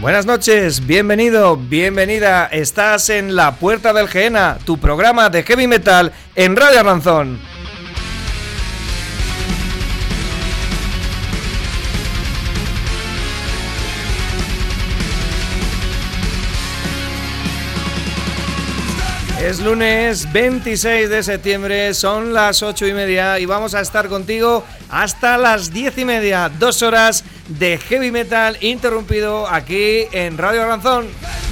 Buenas noches, bienvenido, bienvenida. Estás en La Puerta del Gehenna, tu programa de heavy metal en Radio Arlanzón. Es lunes 26 de septiembre, son las 8:30 y vamos a estar contigo hasta las 10:30, 2 horas de heavy metal interrumpido aquí en Radio Arlanzón.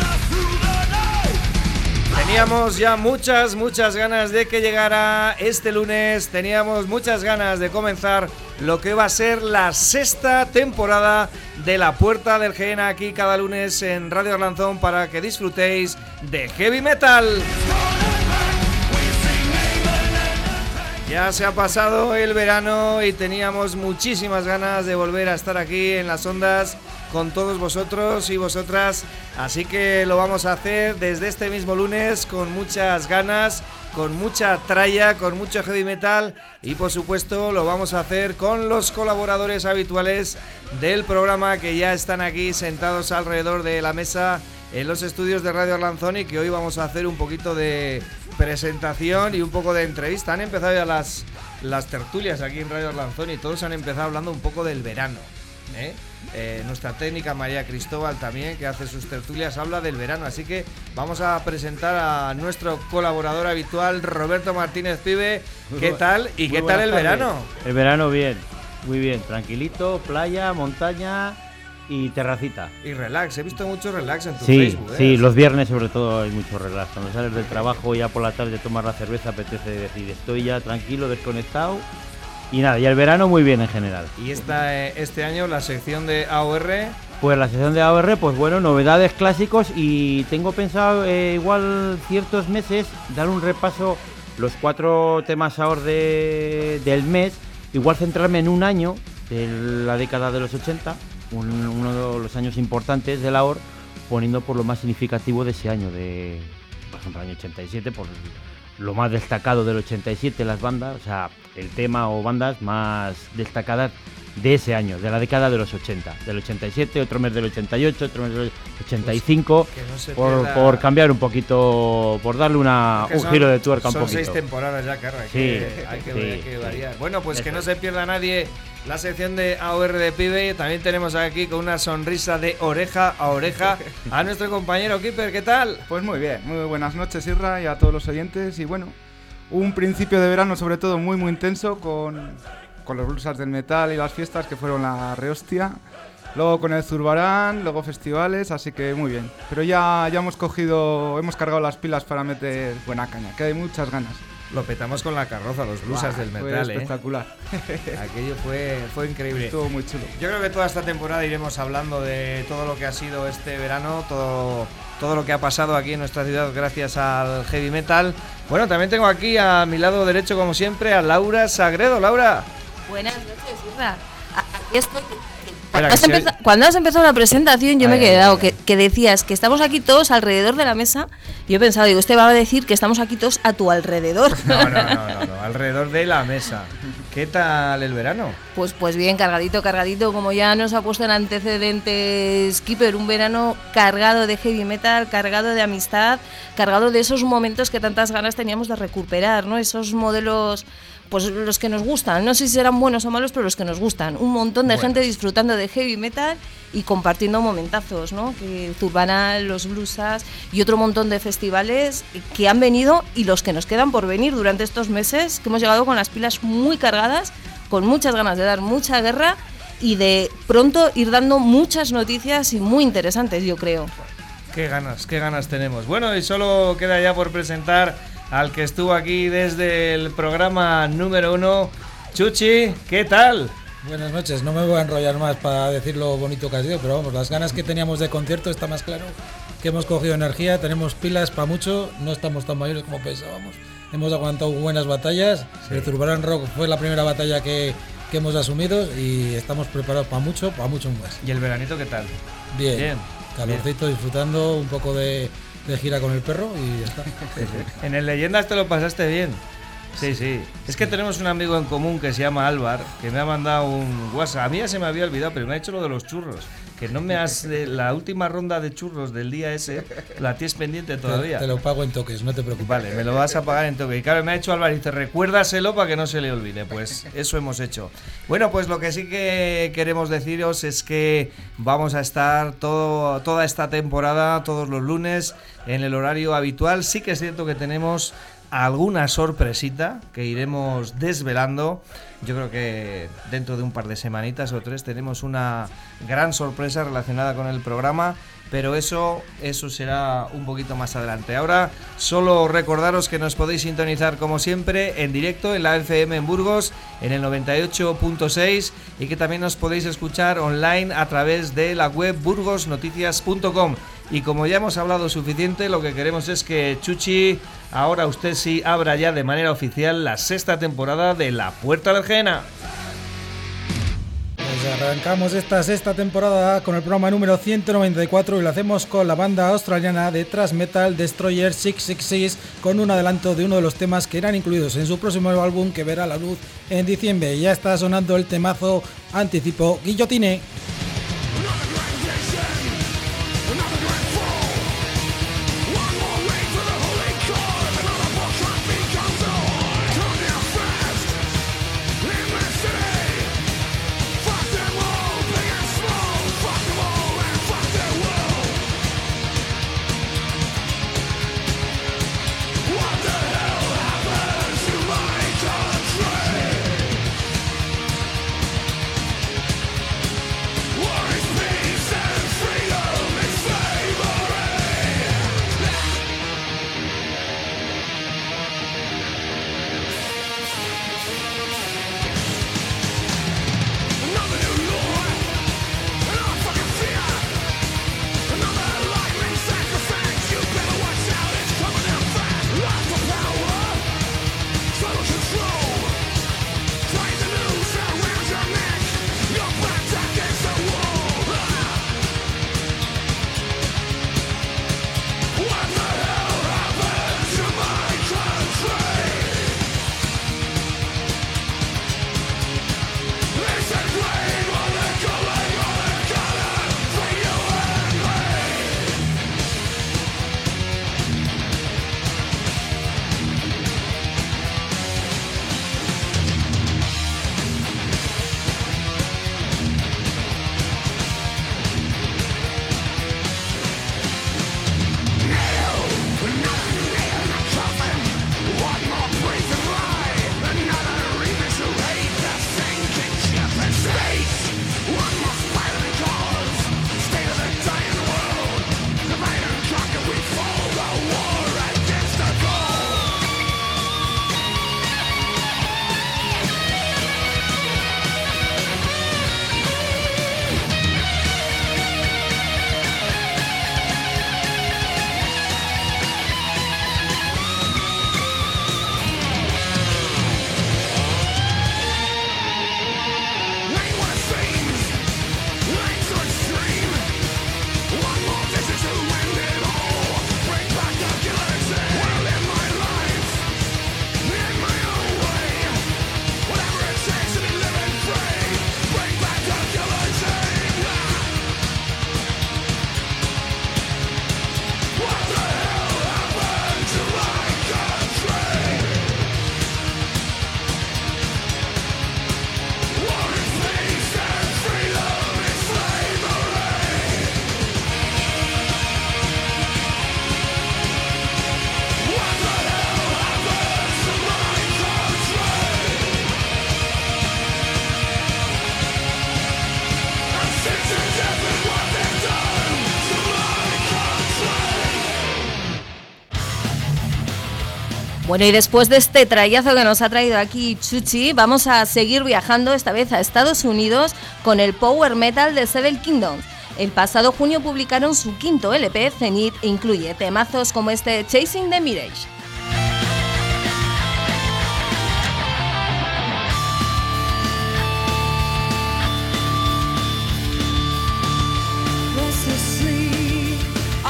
Teníamos ya muchas ganas de que llegara este lunes, teníamos muchas ganas de comenzar lo que va a ser la 6ª temporada de La Puerta del Gehenna aquí cada lunes en Radio Arlanzón para que disfrutéis de heavy metal. Ya se ha pasado el verano y teníamos muchísimas ganas de volver a estar aquí en las ondas con todos vosotros y vosotras, así que lo vamos a hacer desde este mismo lunes con muchas ganas, con mucha tralla, con mucho heavy metal y por supuesto lo vamos a hacer con los colaboradores habituales del programa que ya están aquí sentados alrededor de la mesa en los estudios de Radio Arlanzón y que hoy vamos a hacer un poquito de presentación y un poco de entrevista. Han empezado ya las tertulias aquí en Radio Arlanzón y todos han empezado hablando un poco del verano, nuestra técnica María Cristóbal también, que hace sus tertulias, habla del verano, así que vamos a presentar a nuestro colaborador habitual, Roberto Martínez Pibe. ¿Qué tal? ¿Y qué tal el verano? El verano bien, muy bien, tranquilito, playa, montaña y terracita. Y relax, he visto mucho relax en tu sí, Facebook. Sí, los viernes sobre todo hay mucho relax. Cuando sales del trabajo ya por la tarde tomar la cerveza apetece decir estoy ya tranquilo, desconectado. Y nada, y el verano muy bien en general. ¿Y este año la sección de AOR? Pues la sección de AOR, pues bueno, novedades, clásicos y tengo pensado igual ciertos meses dar un repaso, los 4 temas AOR del mes, ejemplo centrarme en un año de la década de los 80, uno de los años importantes del AOR, poniendo por lo más significativo de ese año, por ejemplo, el año 87, por lo más destacado del 87, las bandas, o sea, el tema o bandas más destacadas de ese año, de la década de los 80, del 87, otro mes del 88, otro mes del 85, pues por cambiar un poquito, por darle un giro de tuerca un poquito. Son 6 temporadas ya, claro, hay que variar. Bueno, pues que no se pierda nadie la sección de AOR de Pibe. También tenemos aquí con una sonrisa de oreja a oreja a nuestro compañero Kipper. ¿Qué tal? Pues muy bien, muy buenas noches, Irra, y a todos los oyentes. Y bueno, un principio de verano sobre todo muy intenso con los blusas del metal y las fiestas que fueron la rehostia. Luego con el Zurbarán, luego festivales, así que muy bien. Pero ya hemos cargado las pilas para meter buena caña, que hay muchas ganas. Lo petamos con la carroza, los blusas del metal, fue espectacular. Aquello fue increíble. Estuvo muy chulo. Yo creo que toda esta temporada iremos hablando de todo lo que ha sido este verano, todo lo que ha pasado aquí en nuestra ciudad gracias al heavy metal. Bueno, también tengo aquí a mi lado derecho, como siempre, a Laura Sagredo. Laura. Buenas noches, Irra. Aquí estoy. Espera, Cuando has empezado la presentación yo me he quedado, que decías que estamos aquí todos alrededor de la mesa. Yo he pensado, usted va a decir que estamos aquí todos a tu alrededor. No, alrededor de la mesa. ¿Qué tal el verano? Pues bien, cargadito, como ya nos ha puesto en antecedentes Kipper, un verano cargado de heavy metal, cargado de amistad, cargado de esos momentos que tantas ganas teníamos de recuperar, ¿no? Esos modelos, pues los que nos gustan, no sé si serán buenos o malos, pero los que nos gustan. Un montón de gente disfrutando de heavy metal y compartiendo momentazos, ¿no? Que Zurbarán, los blusas y otro montón de festivales que han venido y los que nos quedan por venir durante estos meses, que hemos llegado con las pilas muy cargadas, con muchas ganas de dar mucha guerra y de pronto ir dando muchas noticias y muy interesantes, yo creo. Qué ganas tenemos. Bueno, y solo queda ya por presentar al que estuvo aquí desde el programa número 1, Chuchi, ¿qué tal? Buenas noches, no me voy a enrollar más para decir lo bonito que ha sido, pero vamos, las ganas que teníamos de concierto está más claro que hemos cogido energía, tenemos pilas para mucho, no estamos tan mayores como pensábamos, hemos aguantado buenas batallas, sí. El Zurbarán Rock fue la primera batalla que hemos asumido y estamos preparados para mucho más. ¿Y el veranito qué tal? Bien. Calorcito, disfrutando un poco de gira con el perro y ya está. En el Leyendas te lo pasaste bien. Sí, sí. Es que tenemos un amigo en común que se llama Álvar, que me ha mandado un WhatsApp. A mí ya se me había olvidado, pero me ha hecho lo de los churros. Que no me has... la última ronda de churros del día ese, la tienes pendiente todavía. Te lo pago en toques, no te preocupes. Vale, me lo vas a pagar en toque. Y claro, me ha hecho Álvaro y dice, recuérdaselo para que no se le olvide. Pues eso hemos hecho. Bueno, pues lo que sí que queremos deciros es que vamos a estar toda esta temporada, todos los lunes, en el horario habitual. Sí que es cierto que tenemos alguna sorpresita que iremos desvelando. Yo creo que dentro de un par de semanitas o 3 tenemos una gran sorpresa relacionada con el programa, pero eso será un poquito más adelante. Ahora solo recordaros que nos podéis sintonizar como siempre en directo en la FM en Burgos en el 98.6 y que también nos podéis escuchar online a través de la web burgosnoticias.com. Y como ya hemos hablado suficiente, lo que queremos es que Chuchi, ahora usted sí abra ya de manera oficial la 6ª temporada de La Puerta Alergena. Pues arrancamos esta 6ª temporada con el programa número 194 y lo hacemos con la banda australiana de thrash metal Destroyer 666 con un adelanto de uno de los temas que irán incluidos en su próximo álbum que verá la luz en diciembre. Ya está sonando el temazo anticipo Guillotine. Bueno, y después de este trayazo que nos ha traído aquí Chuchi, vamos a seguir viajando esta vez a Estados Unidos con el power metal de Seven Kingdoms. El pasado junio publicaron su quinto LP, Zenith, e incluye temazos como este Chasing the Mirage.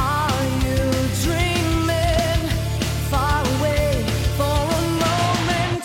Are you dreaming far away for a moment?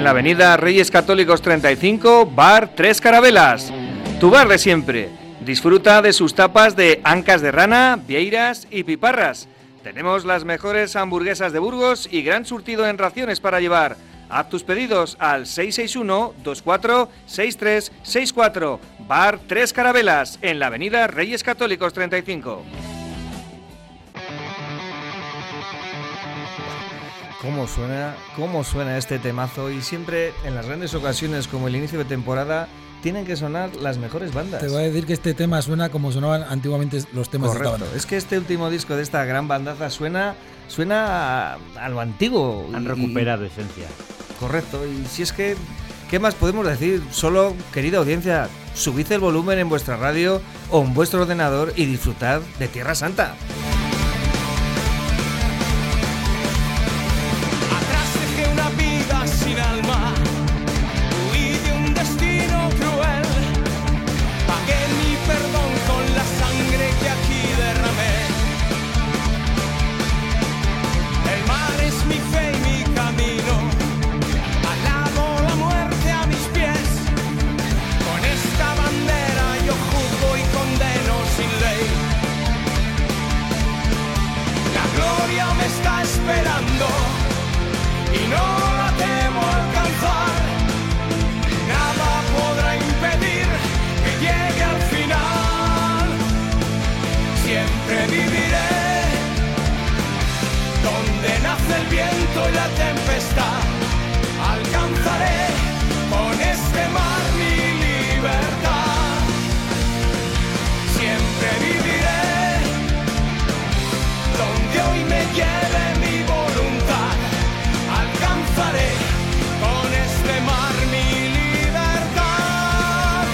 en la avenida Reyes Católicos 35, Bar Tres Carabelas. Tu bar de siempre. Disfruta de sus tapas de ancas de rana, vieiras y piparras. Tenemos las mejores hamburguesas de Burgos y gran surtido en raciones para llevar. Haz tus pedidos al 661-246364. Bar Tres Carabelas, en la avenida Reyes Católicos 35. ¿Cómo suena este temazo? Y siempre, en las grandes ocasiones como el inicio de temporada, tienen que sonar las mejores bandas. Te voy a decir que este tema suena como sonaban antiguamente los temas. Correcto. De esta banda. Es que este último disco de esta gran bandaza suena a lo antiguo. Han recuperado esencia. Correcto. Y si es que, ¿qué más podemos decir? Solo, querida audiencia, subid el volumen en vuestra radio o en vuestro ordenador y disfrutad de Tierra Santa. Sin alma, huí de un destino cruel, pagué mi perdón con la sangre que aquí derramé. El mar es mi fe y mi camino, alabo la muerte a mis pies. Con esta bandera yo juzgo y condeno sin ley. La gloria me está esperando y no la temo alcanzar. Nada podrá impedir que llegue al final. Siempre viviré donde nace el viento y la tempestad. Alcanzaré con este mar mi libertad. Siempre viviré donde hoy me lleve mi voluntad. Alcanzaré con este mar mi libertad.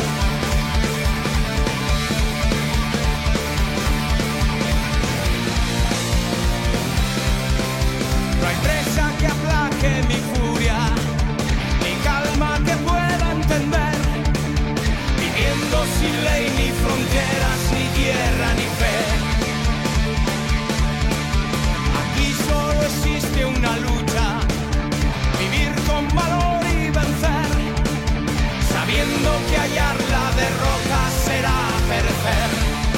No hay presa que aplaque mi furia, ni calma que pueda entender, viviendo sin ley ni fronteras, ni tierra ni fe. Aquí solo existe una lucha, vivir con valor y vencer, sabiendo que hallar la derrota será perecer.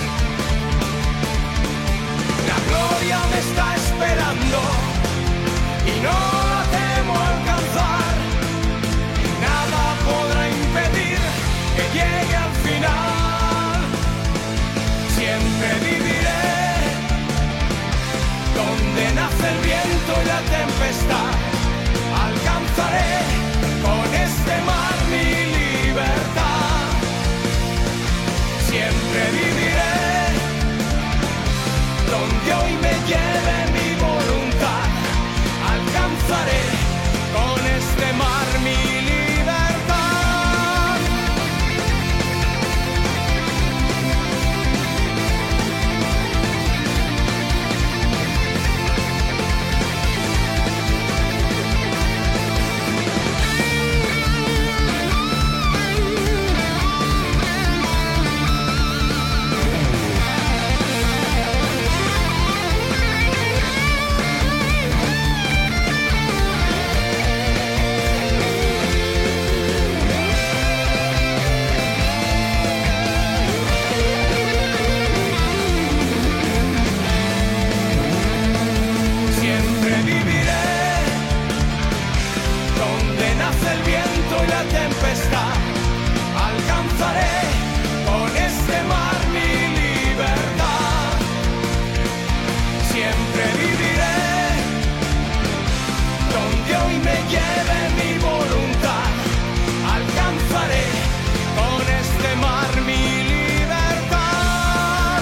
La gloria me está esperando y no la temo alcanzar. Nada podrá impedir que llegue al final. Siempre viviré donde nace el viento y la tempestad. Alcanzaré con este mar mi libertad. Siempre viviré donde hoy me lleve mi voluntad. Alcanzaré con este mar mi libertad. Siempre viviré donde nace el viento y la tempestad. Alcanzaré con este mar mi libertad. Siempre viviré donde hoy me lleve mi voluntad. Alcanzaré con este mar mi libertad.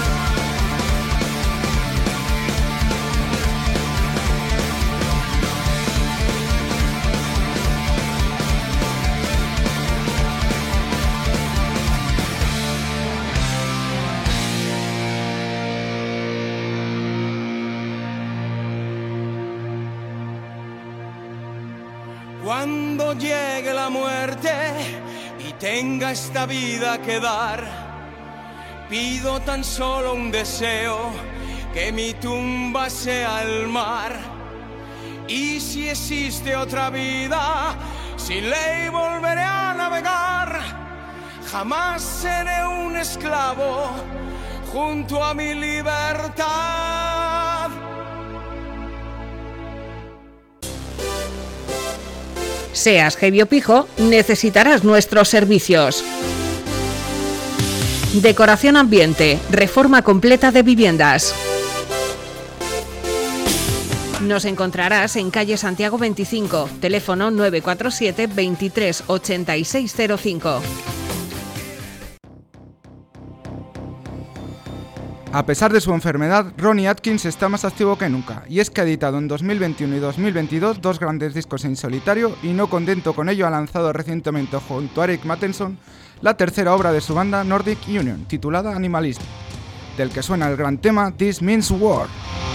Cuando llegue la muerte y tenga esta vida que dar, pido tan solo un deseo, que mi tumba sea el mar. Y si existe otra vida, sin ley volveré a navegar, jamás seré un esclavo junto a mi libertad. Seas heavy o pijo, necesitarás nuestros servicios. Decoración ambiente, reforma completa de viviendas. Nos encontrarás en calle Santiago 25, teléfono 947 23 8605. A pesar de su enfermedad, Ronnie Atkins está más activo que nunca, y es que ha editado en 2021 y 2022 2 grandes discos en solitario, y no contento con ello ha lanzado recientemente junto a Eric Mattenson la tercera obra de su banda Nordic Union, titulada Animalism, del que suena el gran tema This Means War.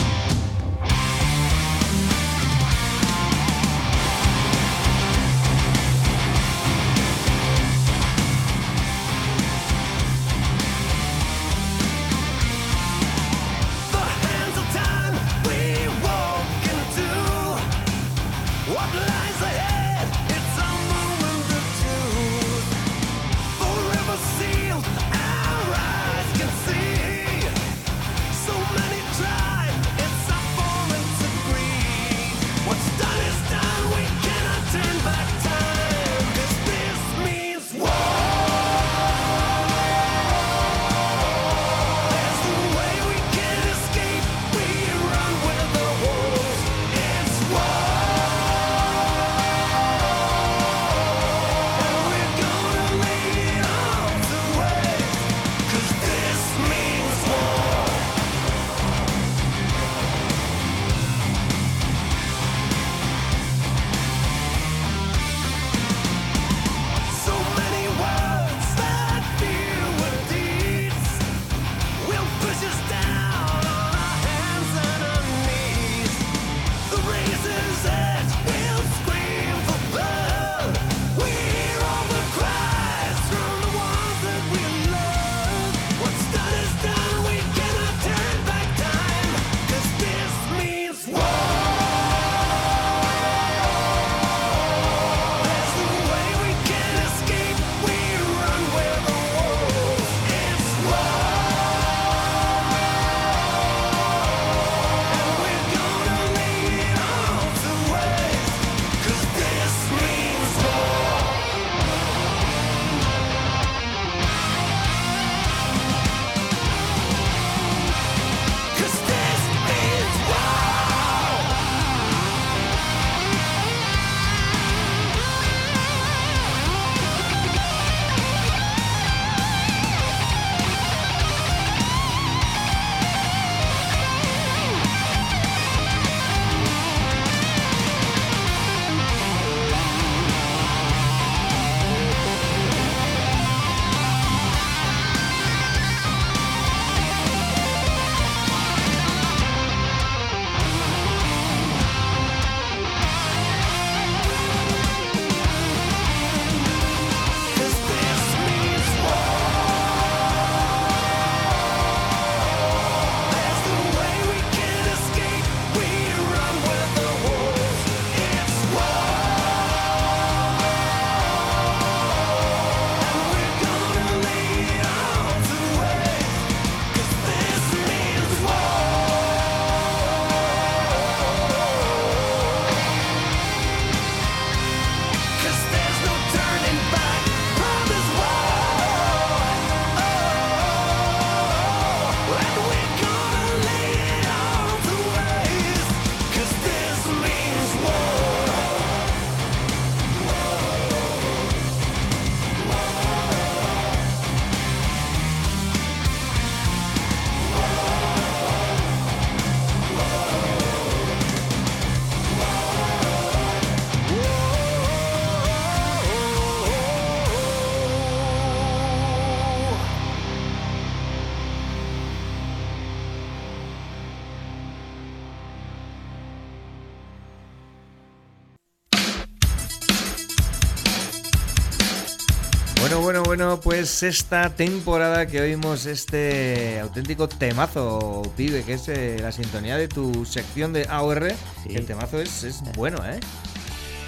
Bueno, pues esta temporada que oímos este auténtico temazo, pibe, que es la sintonía de tu sección de AOR, sí. El temazo es bueno, ¿eh?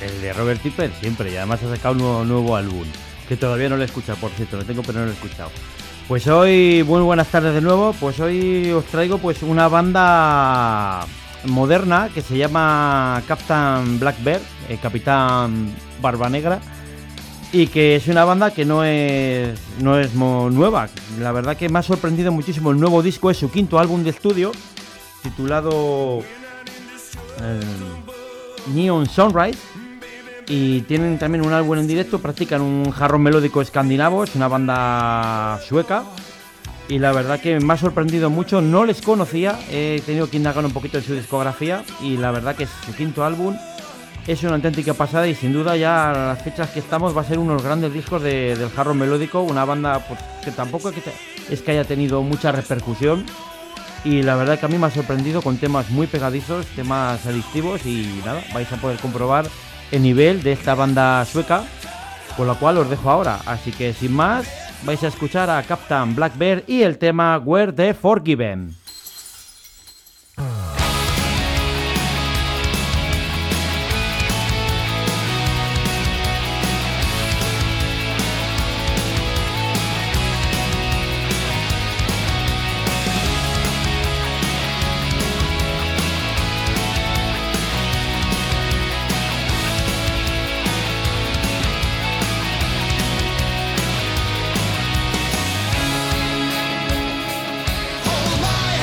El de Robert Tipper siempre, y además ha sacado un nuevo álbum, que todavía no lo he escuchado, por cierto, lo tengo pero no lo he escuchado. Pues hoy, muy buenas tardes de nuevo, pues hoy os traigo pues una banda moderna que se llama Captain Blackbeard, Capitán Barba Negra, y que es una banda que no es nueva. La verdad que me ha sorprendido muchísimo el nuevo disco, es su quinto álbum de estudio, titulado Neon Sunrise, y tienen también un álbum en directo, practican un hard rock melódico escandinavo, es una banda sueca, y la verdad que me ha sorprendido mucho, no les conocía, he tenido que indagar un poquito en su discografía, y la verdad que su quinto álbum es una auténtica pasada, y sin duda ya a las fechas que estamos va a ser unos grandes discos del hard rock melódico, una banda pues, que tampoco es que haya tenido mucha repercusión, y la verdad que a mí me ha sorprendido con temas muy pegadizos, temas adictivos, y nada, vais a poder comprobar el nivel de esta banda sueca, con la cual os dejo ahora. Así que sin más, vais a escuchar a Captain Blackbeard y el tema Were the Forgiven. Hold my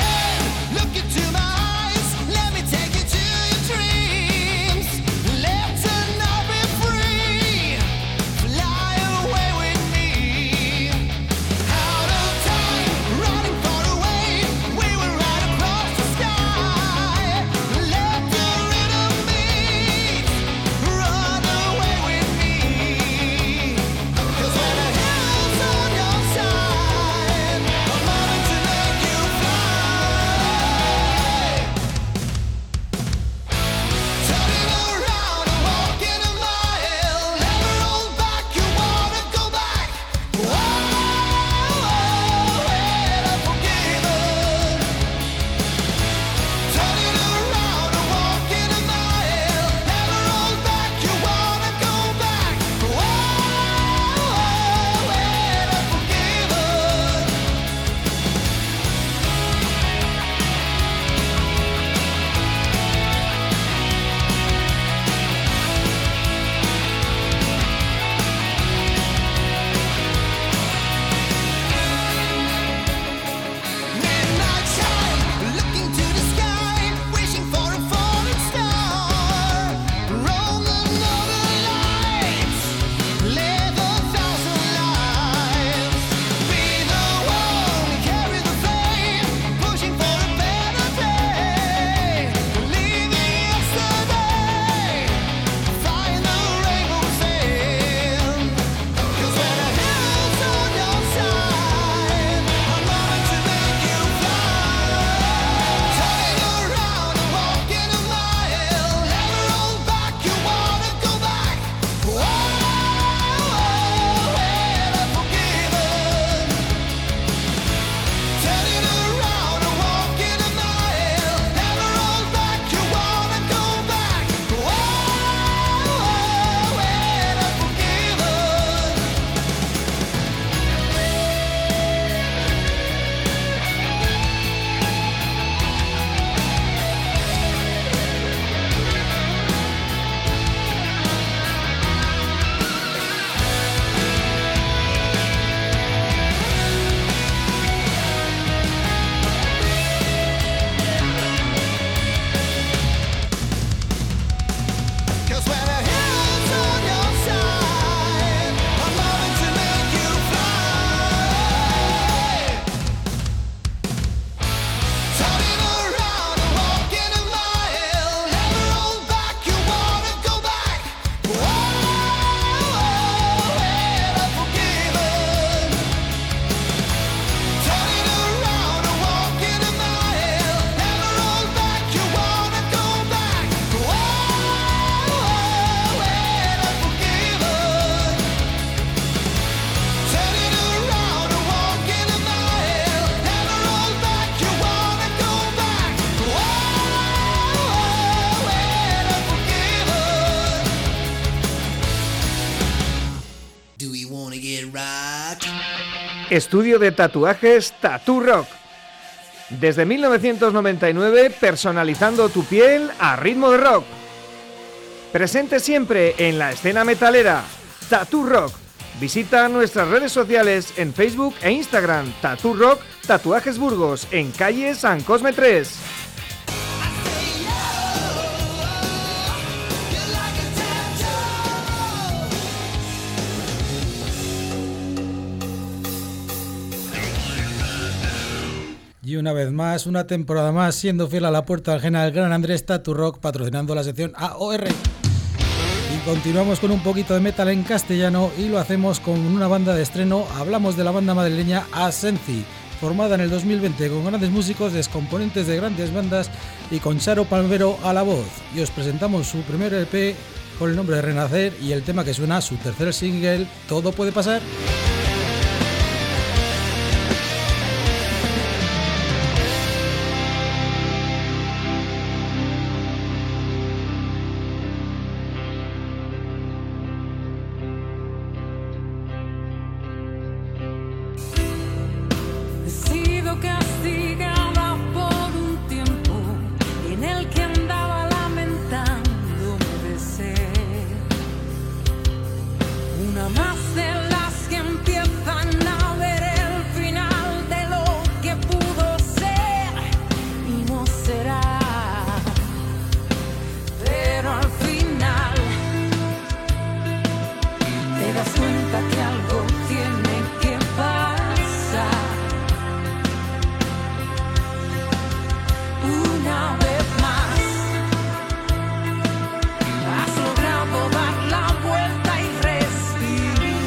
Estudio de tatuajes Tattoo Rock. Desde 1999, personalizando tu piel a ritmo de rock. Presente siempre en la escena metalera. Tattoo Rock. Visita nuestras redes sociales en Facebook e Instagram. Tattoo Rock Tatuajes Burgos, en calle San Cosme 3. Y una vez más, una temporada más, siendo fiel a la puerta ajena del gran Andrés Tattoo Rock, patrocinando la sección AOR. Y continuamos con un poquito de metal en castellano y lo hacemos con una banda de estreno. Hablamos de la banda madrileña Asenci, formada en el 2020 con grandes músicos, descomponentes de grandes bandas y con Charo Palmero a la voz. Y os presentamos su primer EP con el nombre de Renacer y el tema que suena, su tercer single, Todo puede pasar. Has logrado dar la vuelta y respirar.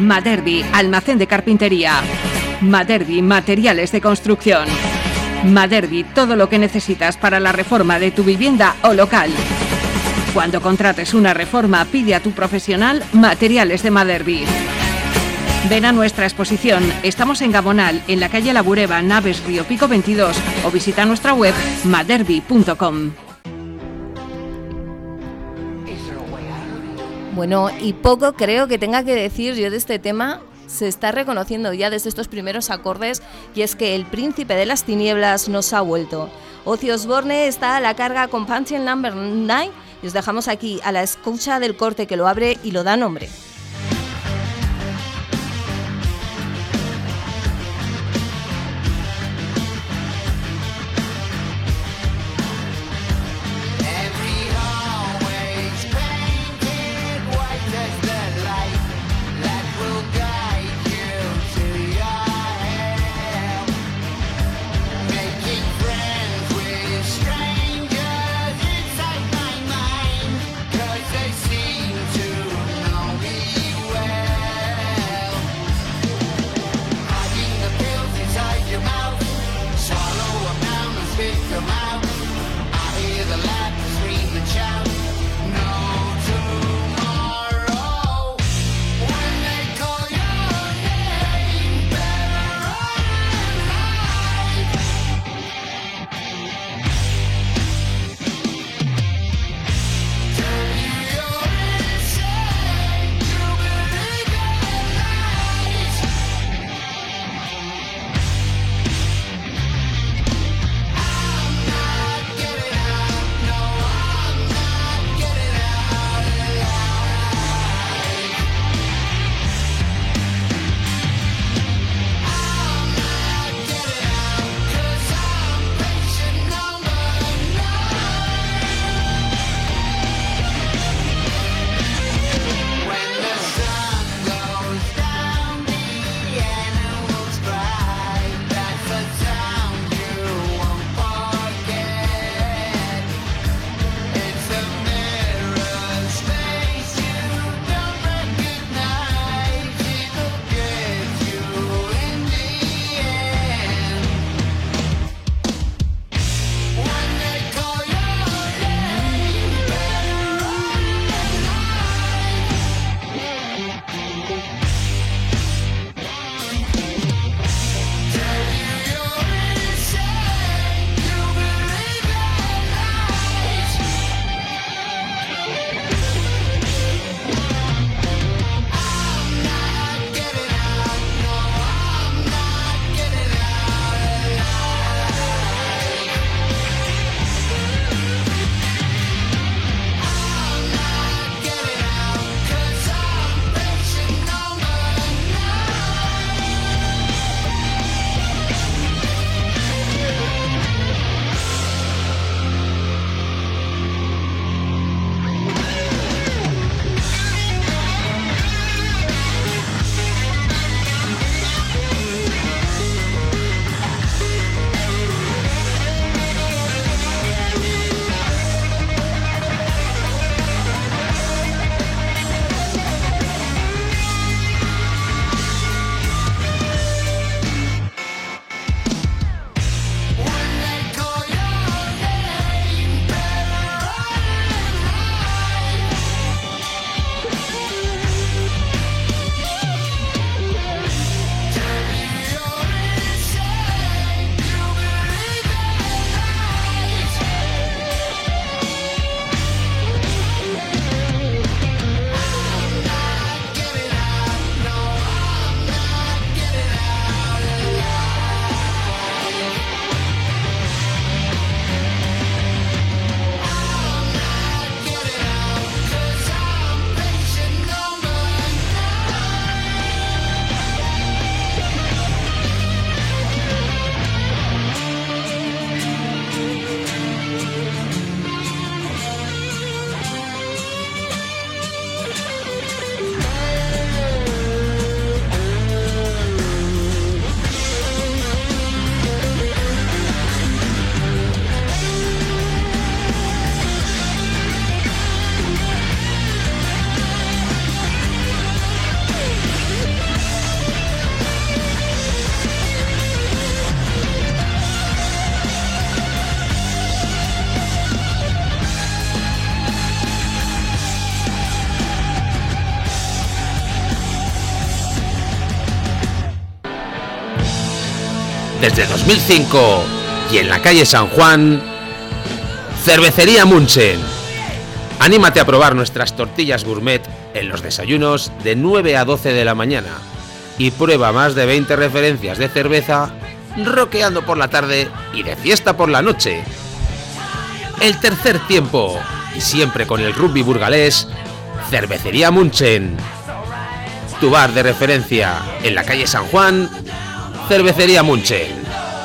Maderbi, almacén de carpintería. Maderbi, materiales de construcción. Maderbi, todo lo que necesitas para la reforma de tu vivienda o local. Cuando contrates una reforma, pide a tu profesional Materiales de Maderbi. Ven a nuestra exposición. Estamos en Gabonal, en la calle La Bureba, Naves Río Pico 22, o visita nuestra web maderbi.com. Bueno, y poco creo que tenga que decir yo de este tema. Se está reconociendo ya desde estos primeros acordes, y es que el príncipe de las tinieblas nos ha vuelto. Ozzy Osbourne está a la carga con Punching Number 9 y os dejamos aquí a la escucha del corte que lo abre y lo da nombre. They seem to know me. desde 2005 y en la calle San Juan, Cervecería Munchen. Anímate a probar nuestras tortillas gourmet en los desayunos de 9 a 12 de la mañana y prueba más de 20 referencias de cerveza rockeando por la tarde y de fiesta por la noche. El tercer tiempo, y siempre con el rugby burgalés, Cervecería Munchen. Tu bar de referencia en la calle San Juan, Cervecería Munchen.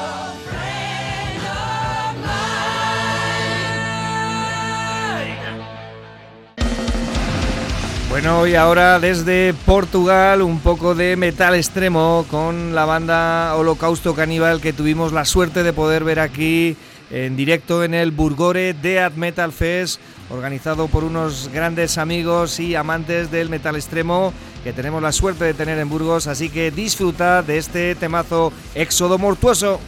Bueno, y ahora desde Portugal un poco de metal extremo con la banda Holocausto Caníbal, que tuvimos la suerte de poder ver aquí en directo en el Burgore Death Metal Fest, organizado por unos grandes amigos y amantes del metal extremo que tenemos la suerte de tener en Burgos, así que disfruta de este temazo Éxodo Mortuoso.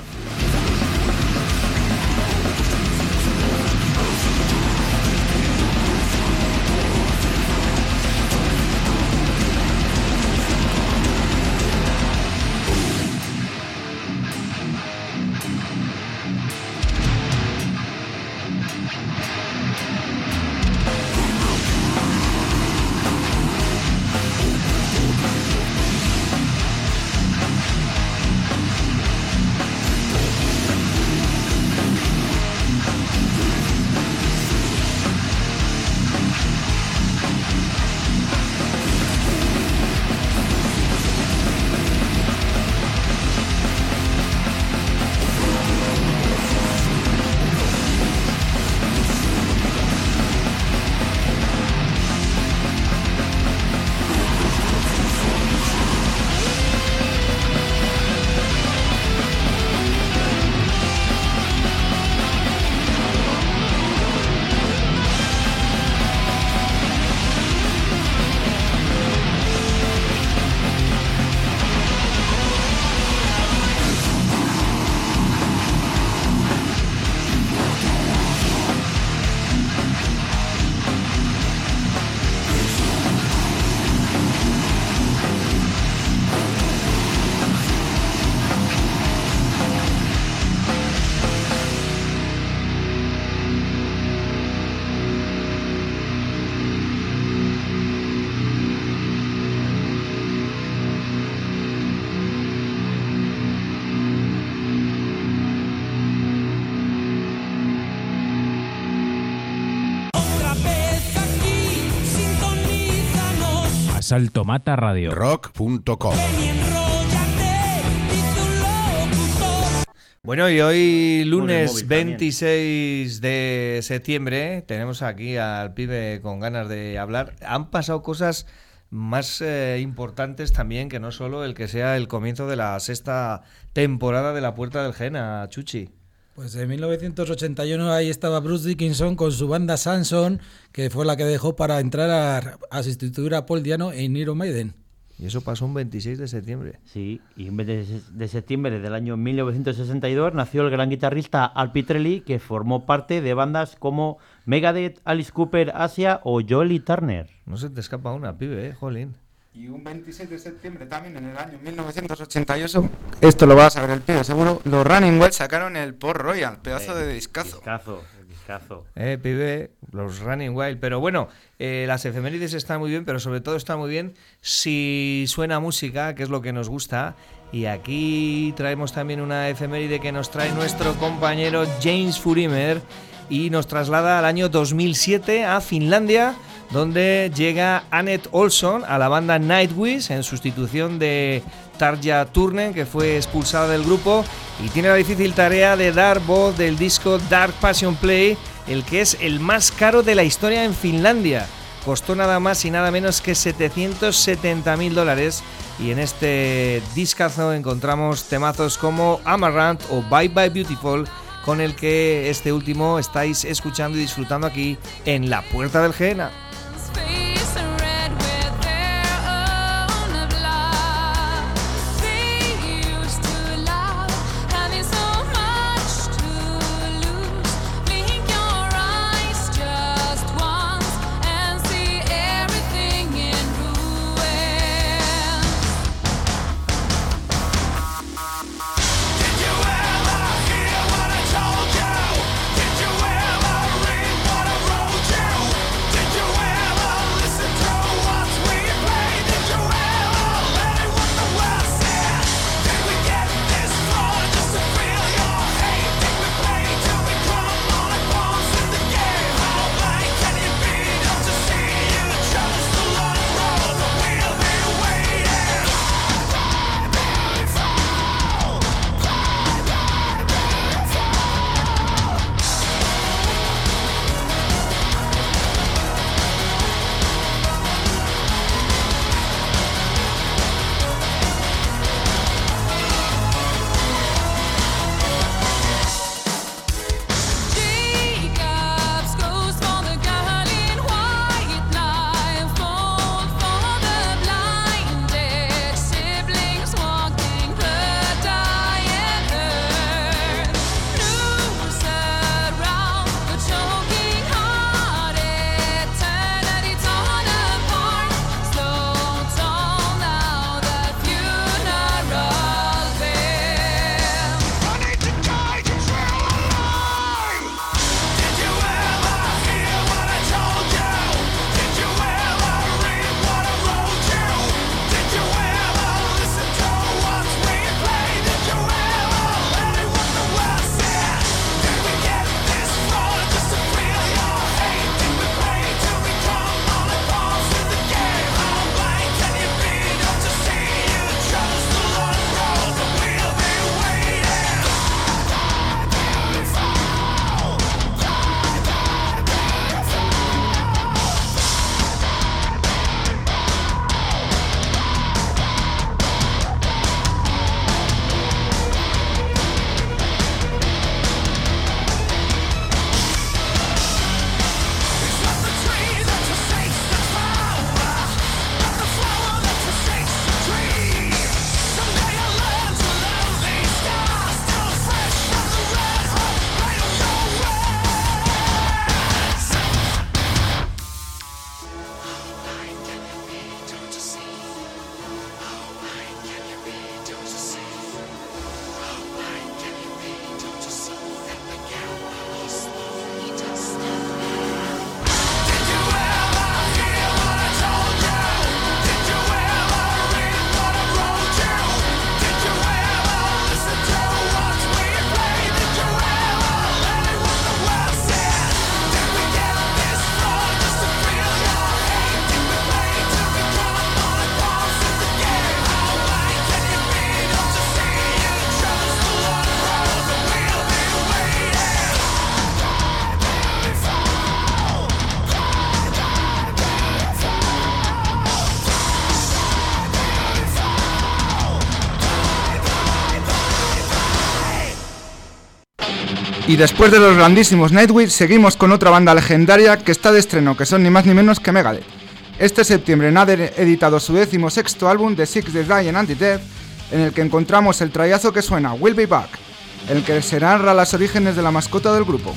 Salto Mata Radio. Rock.com. Bueno, y hoy lunes 26 de septiembre tenemos aquí al pibe con ganas de hablar. Han pasado cosas más importantes también, que no solo el que sea el comienzo de la sexta temporada de La Puerta del Jena, Chuchi. Pues en 1981 ahí estaba Bruce Dickinson con su banda Samson, que fue la que dejó para entrar a sustituir a Paul Diano en Iron Maiden. Y eso pasó un 26 de septiembre. Sí, y en vez de septiembre del año 1962 nació el gran guitarrista Al Pitrelli, que formó parte de bandas como Megadeth, Alice Cooper, Asia o Joel y Turner. No se te escapa una, pibe, jolín. Y un 26 de septiembre también, en el año 1988, esto lo va a saber el pibe seguro, los Running Wild sacaron el Port Royal, pedazo de discazo. Discazo. Pibe, los Running Wild. Pero bueno, las efemérides están muy bien, pero sobre todo está muy bien si suena música, que es lo que nos gusta. Y aquí traemos también una efeméride que nos trae nuestro compañero James Furimer y nos traslada al año 2007 a Finlandia, donde llega Annette Olsson a la banda Nightwish en sustitución de Tarja Turunen, que fue expulsada del grupo, y tiene la difícil tarea de dar voz del disco Dark Passion Play, el que es el más caro de la historia en Finlandia. Costó nada más y nada menos que $770,000, y en este discazo encontramos temazos como Amaranth o Bye Bye Beautiful, con el que este último estáis escuchando y disfrutando aquí en La Puerta del Jena. Did you Y después de los grandísimos Nightwish, seguimos con otra banda legendaria que está de estreno, que son ni más ni menos que Megadeth. Este septiembre han editado su 16º álbum, The Six, The Dying and the Dead, en el que encontramos el trayazo que suena, We'll Be Back, en el que se narra los orígenes de la mascota del grupo.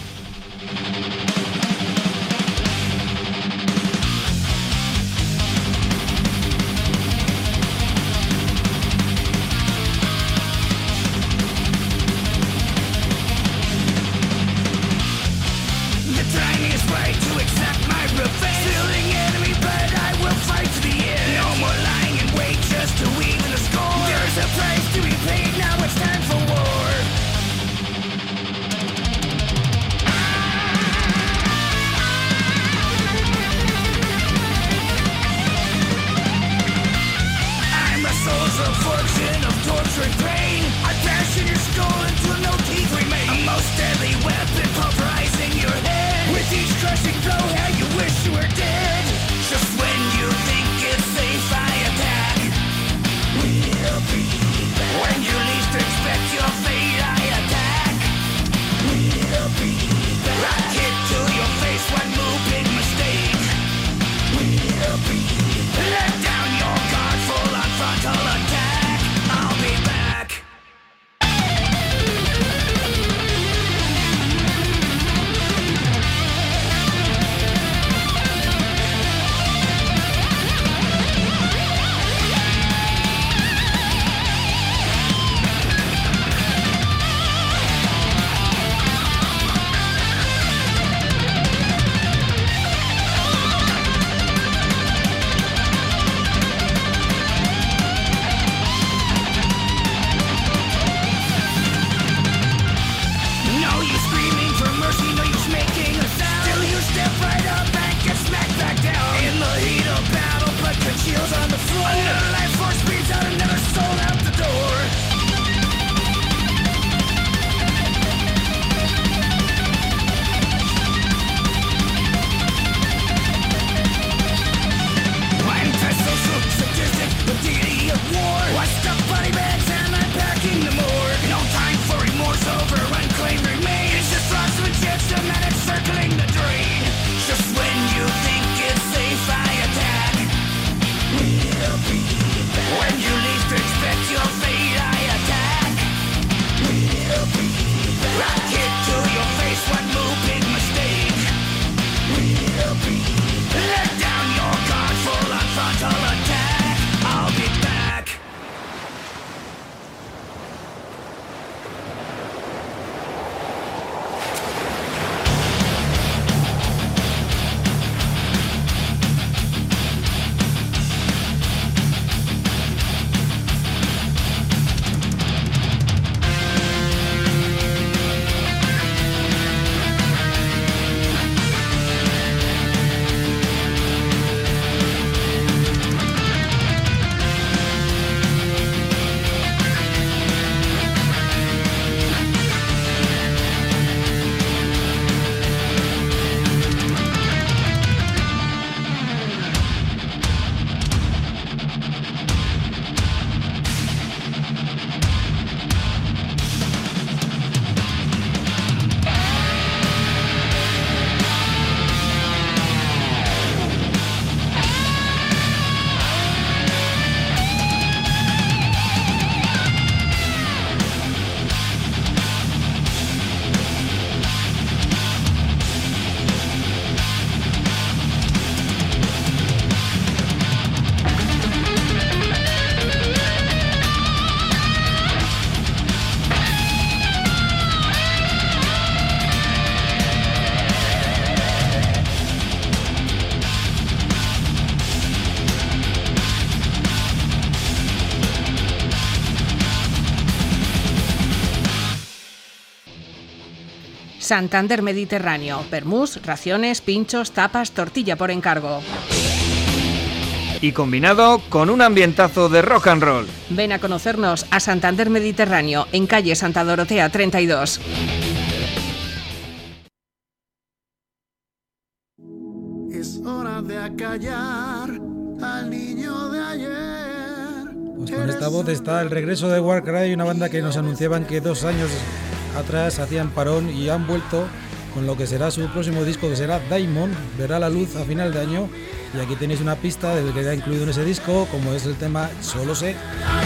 Santander Mediterráneo. Permús, raciones, pinchos, tapas, tortilla por encargo. Y combinado con un ambientazo de rock and roll. Ven a conocernos a Santander Mediterráneo, en calle Santa Dorotea 32. Es hora de acallar al niño de ayer. Pues con esta voz está el regreso de Warcry, una banda que nos anunciaban que 2 años atrás hacían parón y han vuelto con lo que será su próximo disco, que será Diamond, verá la luz a final de año, y aquí tenéis una pista del que ya incluido en ese disco, como es el tema Solo sé.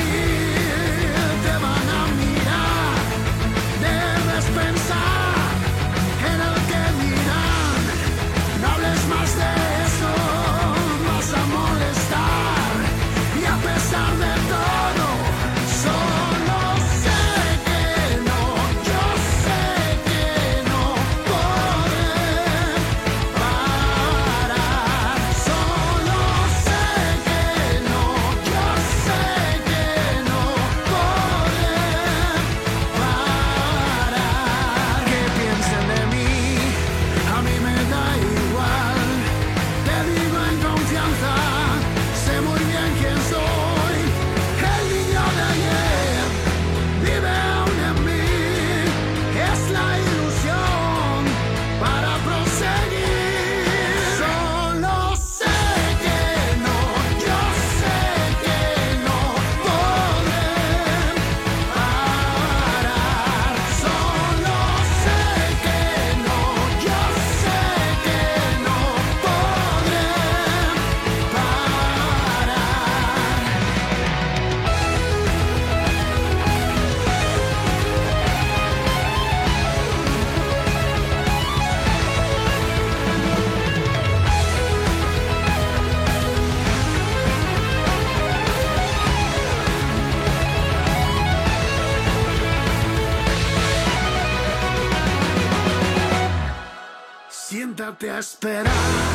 Siéntate a esperar,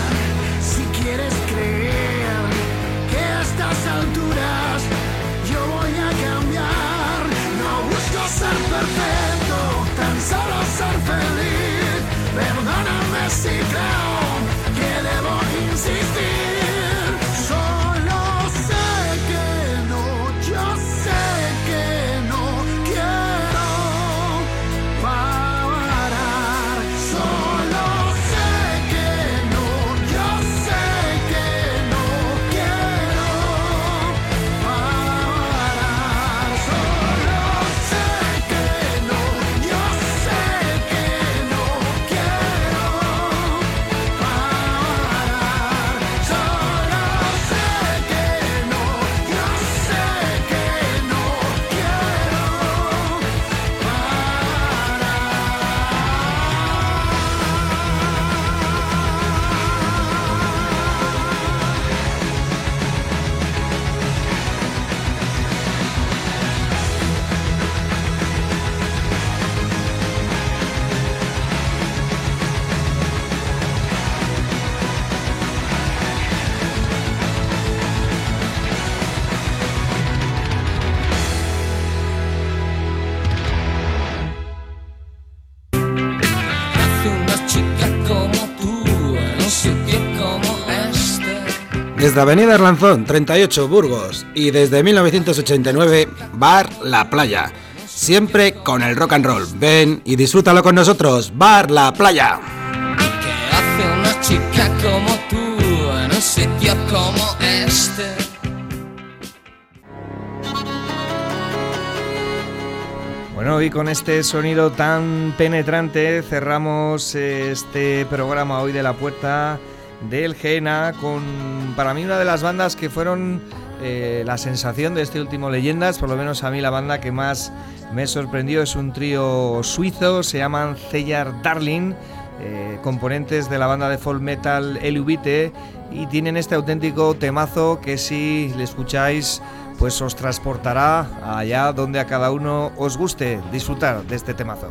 si quieres creer que a estas alturas yo voy a cambiar. No busco ser perfecto, tan solo ser feliz. Perdóname si creo que debo insistir. Solo sé que no, yo sé que no quiero parar. Solo Desde Avenida Arlanzón 38 Burgos y desde 1989 Bar La Playa, siempre con el rock and roll. Ven y disfrútalo con nosotros, Bar La Playa. ¿Qué hace una chica como tú en un sitio como este? Bueno, y con este sonido tan penetrante cerramos este programa hoy de La Puerta del Jena con, para mí, una de las bandas que fueron la sensación de este último Leyendas. Por lo menos a mí la banda que más me sorprendió es un trío suizo, se llaman Cellar Darling, componentes de la banda de folk metal Elubite, y tienen este auténtico temazo que, si le escucháis, pues os transportará allá donde a cada uno os guste disfrutar de este temazo.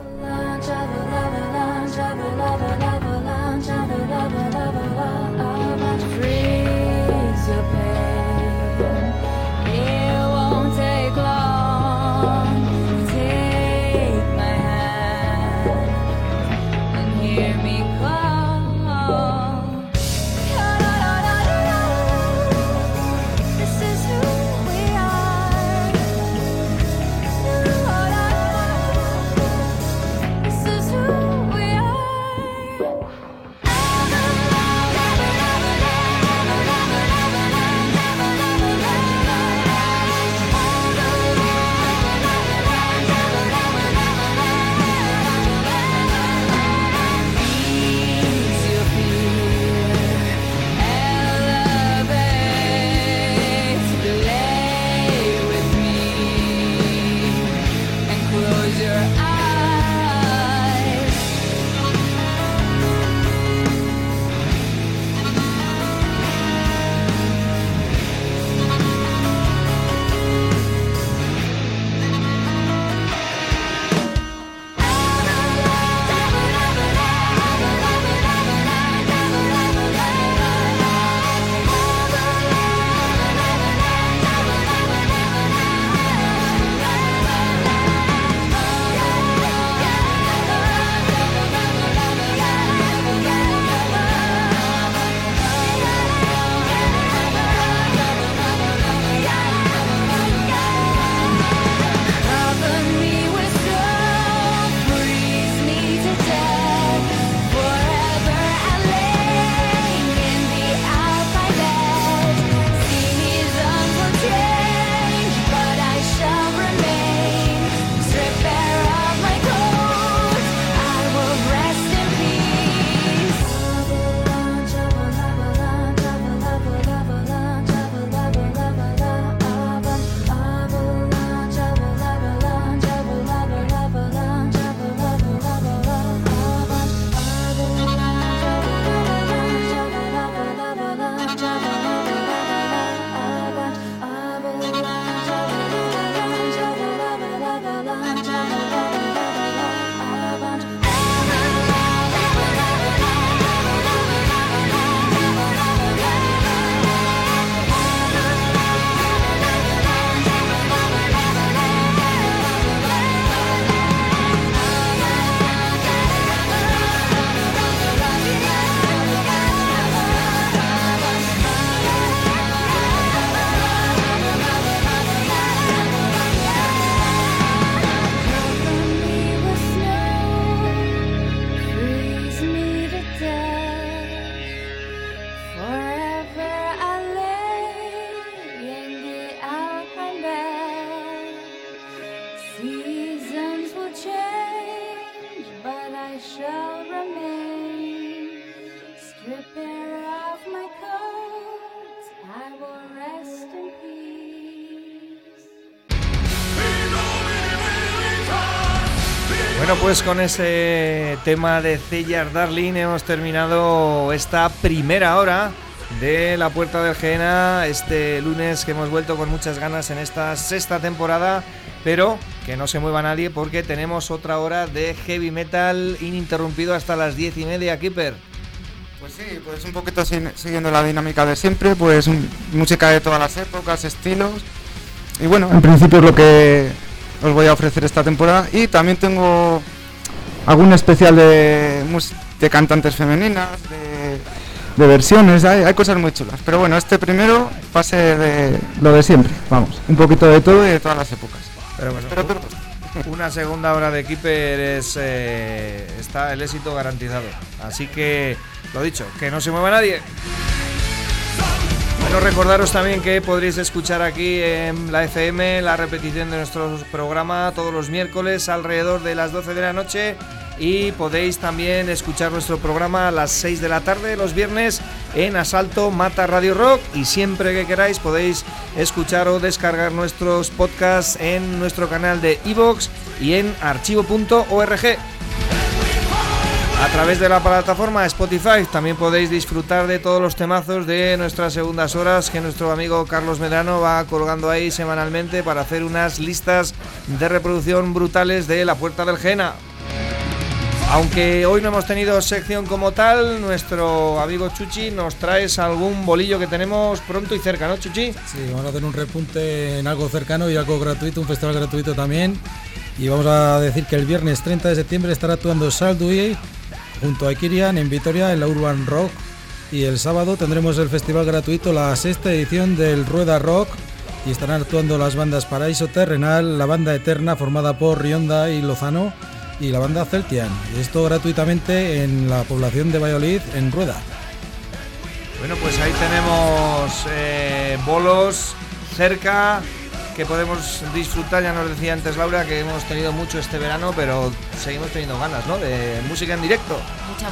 Seasons will change, but I shall remain. Strip bare off my coat, I will rest in peace. Bueno, pues con ese tema de Cellar Darling hemos terminado esta primera hora de La Puerta del Jena, este lunes que hemos vuelto con muchas ganas en esta sexta temporada, pero que no se mueva nadie porque tenemos otra hora de heavy metal ininterrumpido hasta las 10:30, Keeper. Pues sí, pues un poquito siguiendo la dinámica de siempre, pues música de todas las épocas, estilos, y bueno, en principio es lo que os voy a ofrecer esta temporada, y también tengo algún especial de cantantes femeninas, de versiones, hay cosas muy chulas, pero bueno, este primero va a ser de lo de siempre, vamos, un poquito de todo y de todas las épocas. Pero bueno, una segunda hora de Keeper está el éxito garantizado, así que lo dicho, que no se mueva nadie. Bueno, recordaros también que podréis escuchar aquí en la FM la repetición de nuestro programa todos los miércoles alrededor de las 12 de la noche, y podéis también escuchar nuestro programa a las 6 de la tarde los viernes en Asalto Mata Radio Rock, y siempre que queráis podéis escuchar o descargar nuestros podcasts en nuestro canal de iVoox y en archivo.org. A través de la plataforma Spotify también podéis disfrutar de todos los temazos de nuestras segundas horas que nuestro amigo Carlos Medrano va colgando ahí semanalmente para hacer unas listas de reproducción brutales de La Puerta del Jena. Aunque hoy no hemos tenido sección como tal, nuestro amigo Chuchi nos traes algún bolillo que tenemos pronto y cerca, ¿no, Chuchi? Sí, vamos a hacer un repunte en algo cercano y algo gratuito, un festival gratuito también. Y vamos a decir que el viernes 30 de septiembre estará actuando Saldui junto a Kirian en Vitoria en la Urban Rock, y el sábado tendremos el festival gratuito, la sexta edición del Rueda Rock, y estarán actuando las bandas Paraíso Terrenal, la banda Eterna formada por Rionda y Lozano y la banda Celtian, y esto gratuitamente en la población de Valladolid en Rueda. Bueno, pues ahí tenemos bolos cerca que podemos disfrutar. Ya nos decía antes Laura que hemos tenido mucho este verano, pero seguimos teniendo ganas, ¿no?, de música en directo. Mucha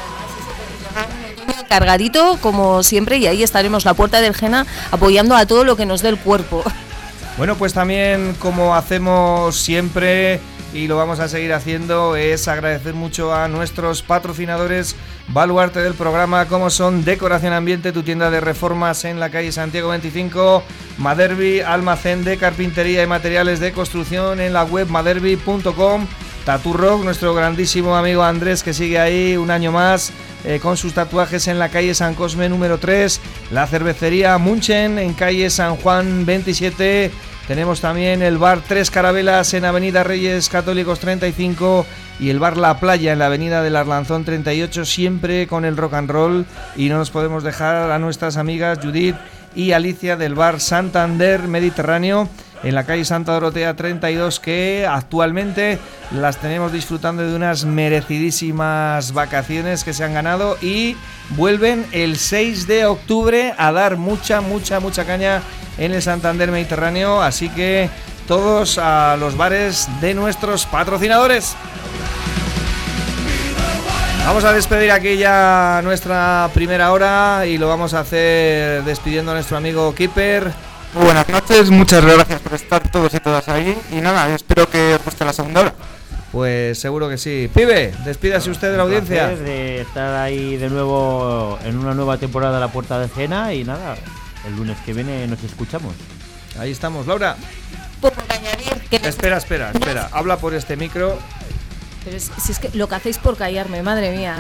ganas. Cargadito como siempre, y ahí estaremos, La Puerta del Jena, apoyando a todo lo que nos dé el cuerpo. Bueno, pues también, como hacemos siempre y lo vamos a seguir haciendo, es agradecer mucho a nuestros patrocinadores baluarte del programa, como son Decoración Ambiente, tu tienda de reformas en la calle Santiago 25, Maderbi, almacén de carpintería y materiales de construcción en la web maderbi.com, Tattoo Rock, nuestro grandísimo amigo Andrés, que sigue ahí un año más con sus tatuajes en la calle San Cosme número 3, la cervecería Munchen en calle San Juan 27, tenemos también el bar Tres Carabelas en avenida Reyes Católicos 35 y el bar La Playa en la avenida del Arlanzón 38, siempre con el rock and roll, y no nos podemos dejar a nuestras amigas Judith y Alicia del bar Santander Mediterráneo en la calle Santa Dorotea 32, que actualmente las tenemos disfrutando de unas merecidísimas vacaciones que se han ganado, y vuelven el 6 de octubre a dar mucha caña en el Santander Mediterráneo, así que todos a los bares de nuestros patrocinadores. Vamos a despedir aquí ya nuestra primera hora y lo vamos a hacer despidiendo a nuestro amigo Keeper. Muy buenas noches, muchas gracias por estar todos y todas ahí, y nada, espero que os guste la segunda hora. Pues seguro que sí. Pibe, despídase usted de la audiencia. De estar ahí de nuevo en una nueva temporada de La Puerta de Jena, y nada, el lunes que viene nos escuchamos. Ahí estamos, Laura. Espera, habla por este micro. Pero si es que lo que hacéis por callarme, madre mía.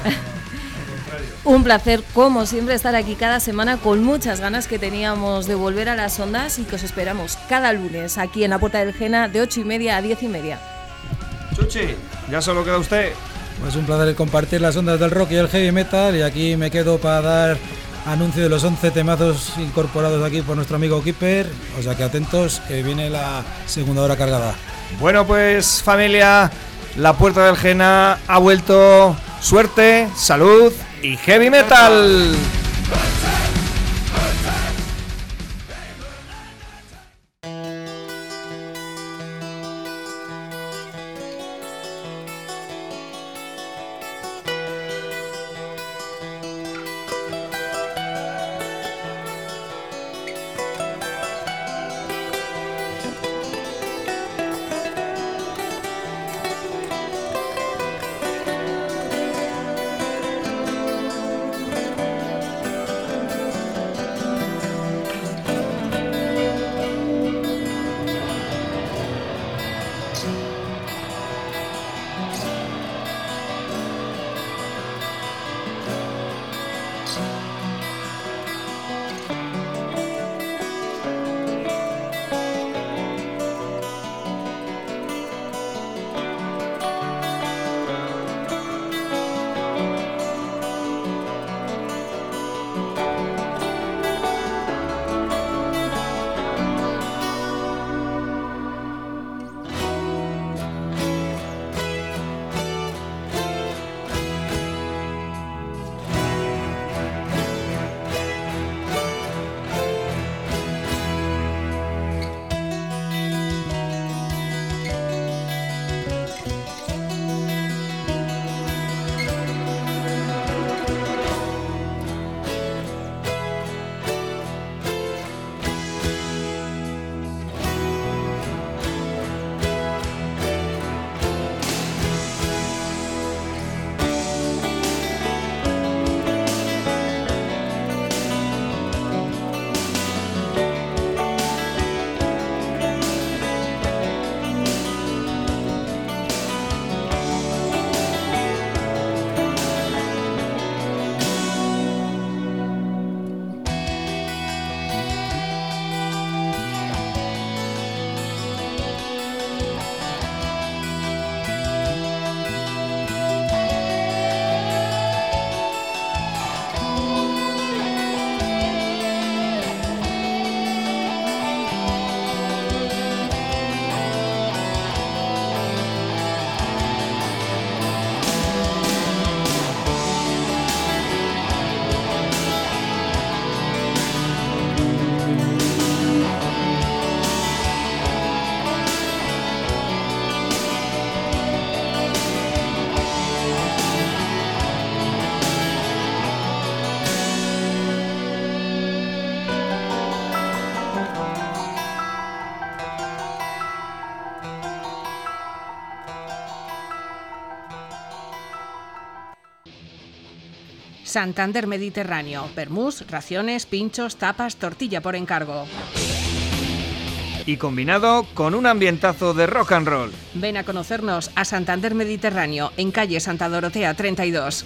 Un placer, como siempre, estar aquí cada semana con muchas ganas que teníamos de volver a las ondas, y que os esperamos cada lunes aquí en La Puerta del Jena de 8:30 a 10:30. Chuchi, ya solo queda usted. Pues un placer compartir las ondas del rock y el heavy metal, y aquí me quedo para dar anuncio de los 11 temazos incorporados aquí por nuestro amigo Keeper, o sea que atentos, que viene la segunda hora cargada. Bueno, pues familia, La Puerta del Jena ha vuelto. Suerte, salud y heavy metal. Santander Mediterráneo. Vermús, raciones, pinchos, tapas, tortilla por encargo. Y combinado con un ambientazo de rock and roll. Ven a conocernos a Santander Mediterráneo, en calle Santa Dorotea 32.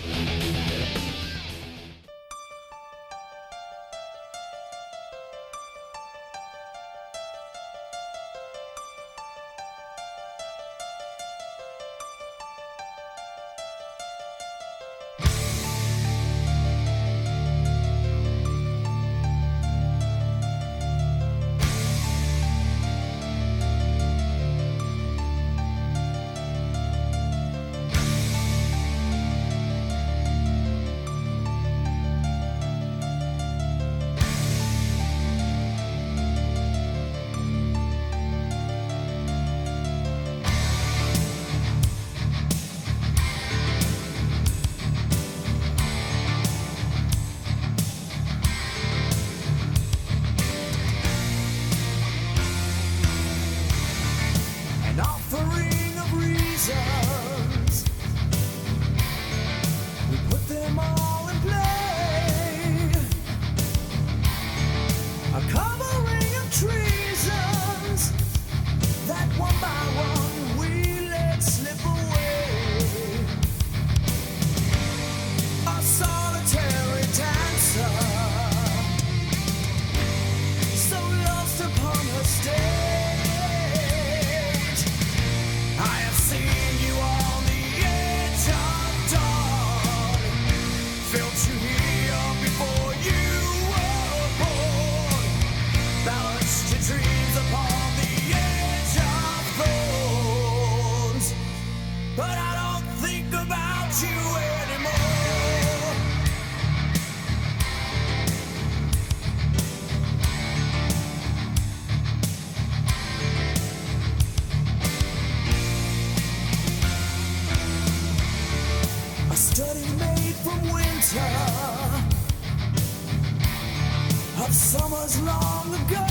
Summers long ago,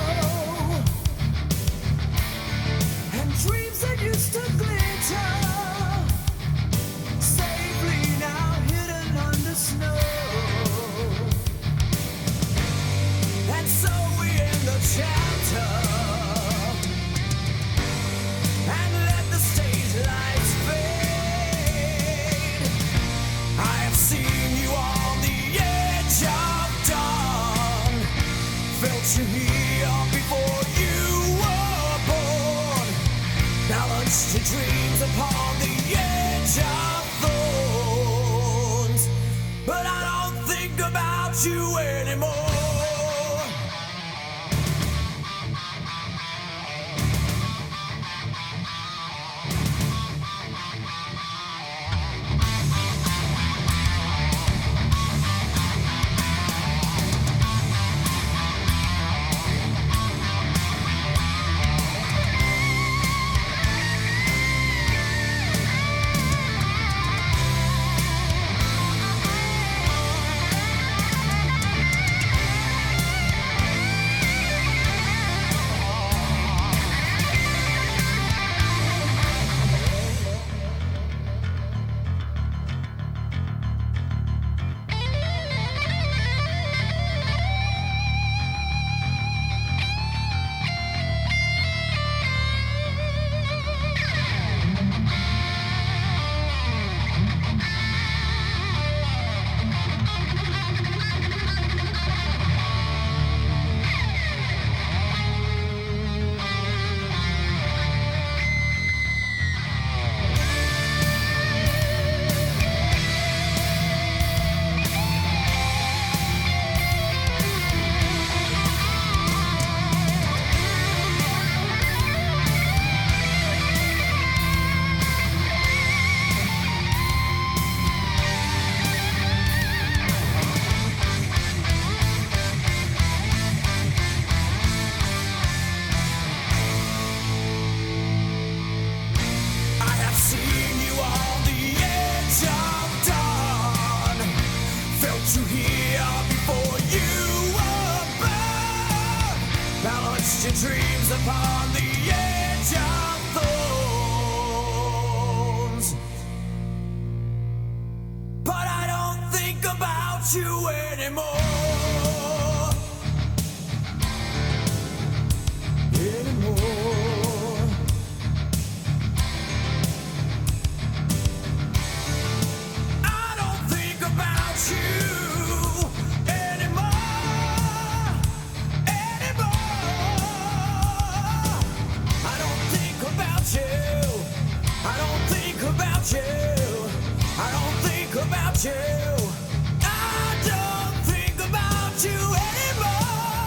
and dreams that used to glitter, safely now hidden under snow. And so we end the chapter and let the stage lights fade. I have seen you on the edge of dawn, felt you here before you were born, balanced your dreams upon the edge of thorns, but I don't think about you anymore. you anymore. I don't think about you anymore. I don't think about you. I don't think about you. I don't think about you. I don't think about you anymore.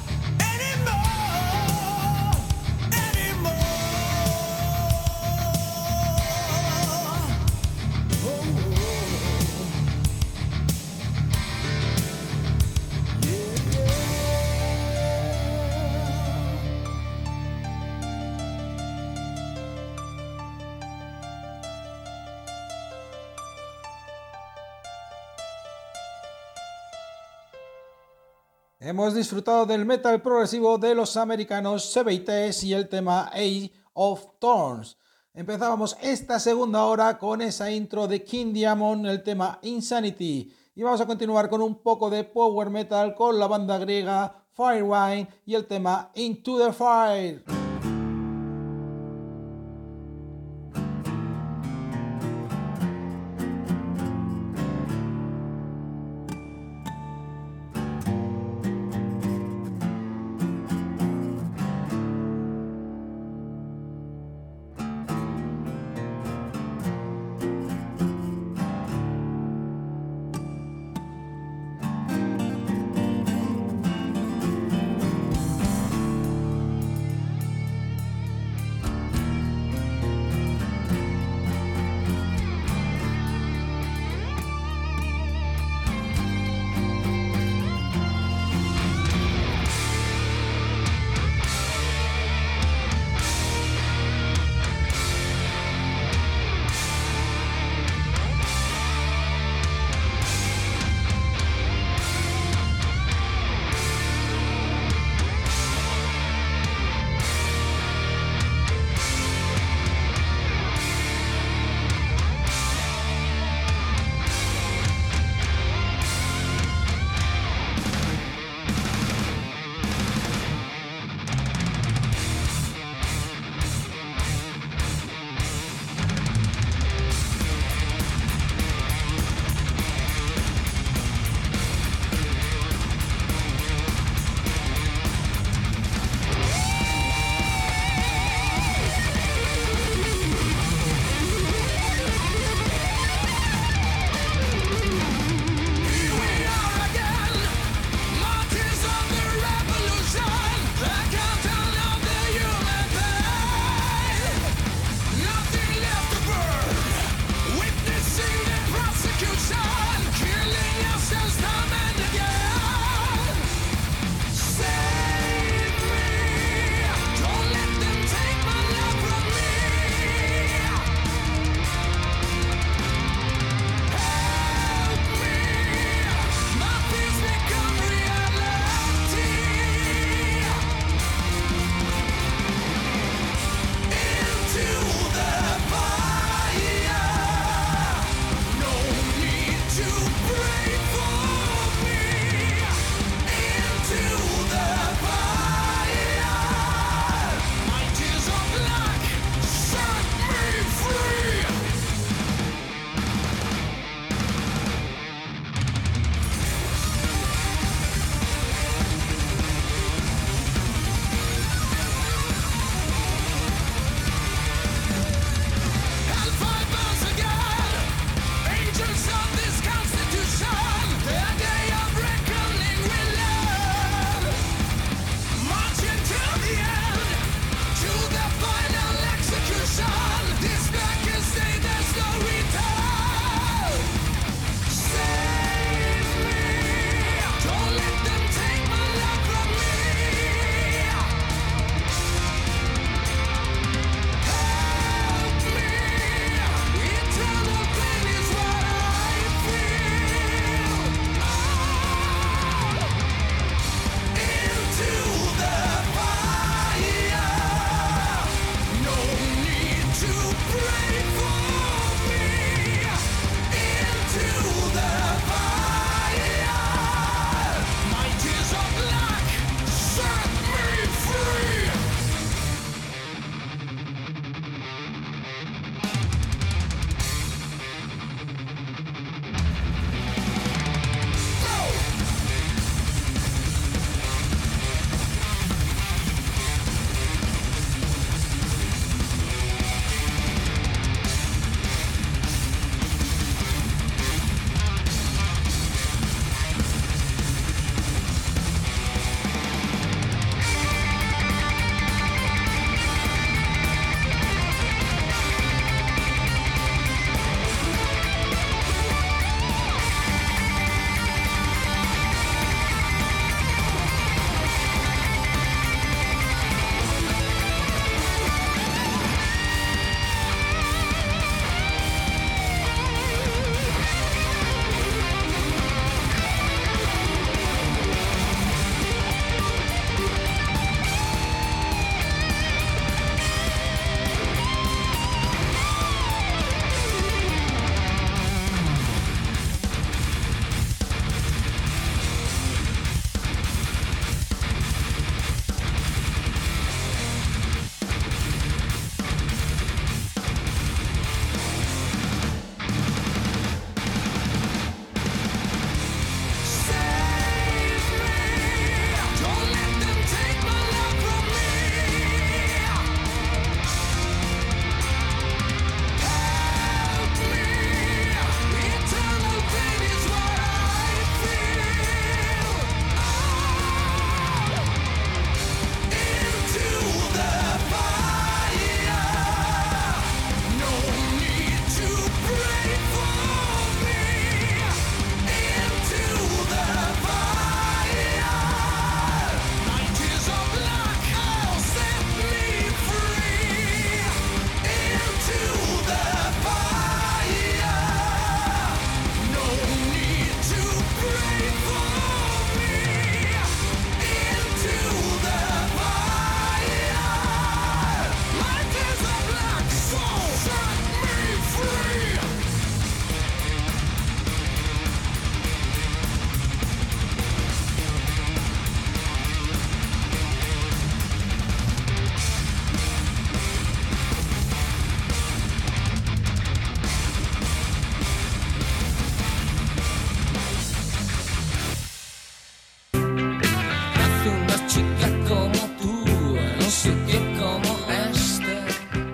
Hemos disfrutado del metal progresivo de los americanos CBTs y el tema Age of Thorns. Empezábamos esta segunda hora con esa intro de King Diamond, el tema Insanity. Y vamos a continuar con un poco de power metal con la banda griega Firewind y el tema Into the Fire.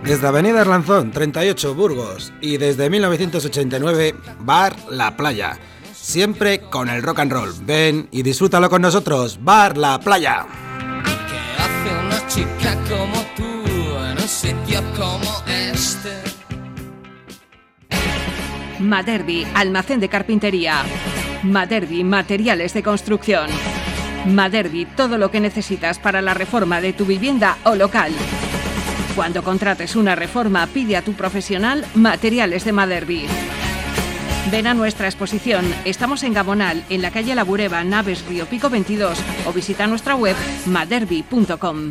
Desde Avenida Arlanzón, 38, Burgos, y desde 1989, Bar La Playa. Siempre con el rock and roll. Ven y disfrútalo con nosotros. Bar La Playa. ¿Qué hace una chica como tú en un sitio como este? Maderbi, almacén de carpintería. Maderbi, materiales de construcción. Maderbi, todo lo que necesitas para la reforma de tu vivienda o local. Cuando contrates una reforma, pide a tu profesional Materiales de Maderbi. Ven a nuestra exposición. Estamos en Gamonal, en la calle La Bureba, Naves Río Pico 22, o visita nuestra web maderbi.com.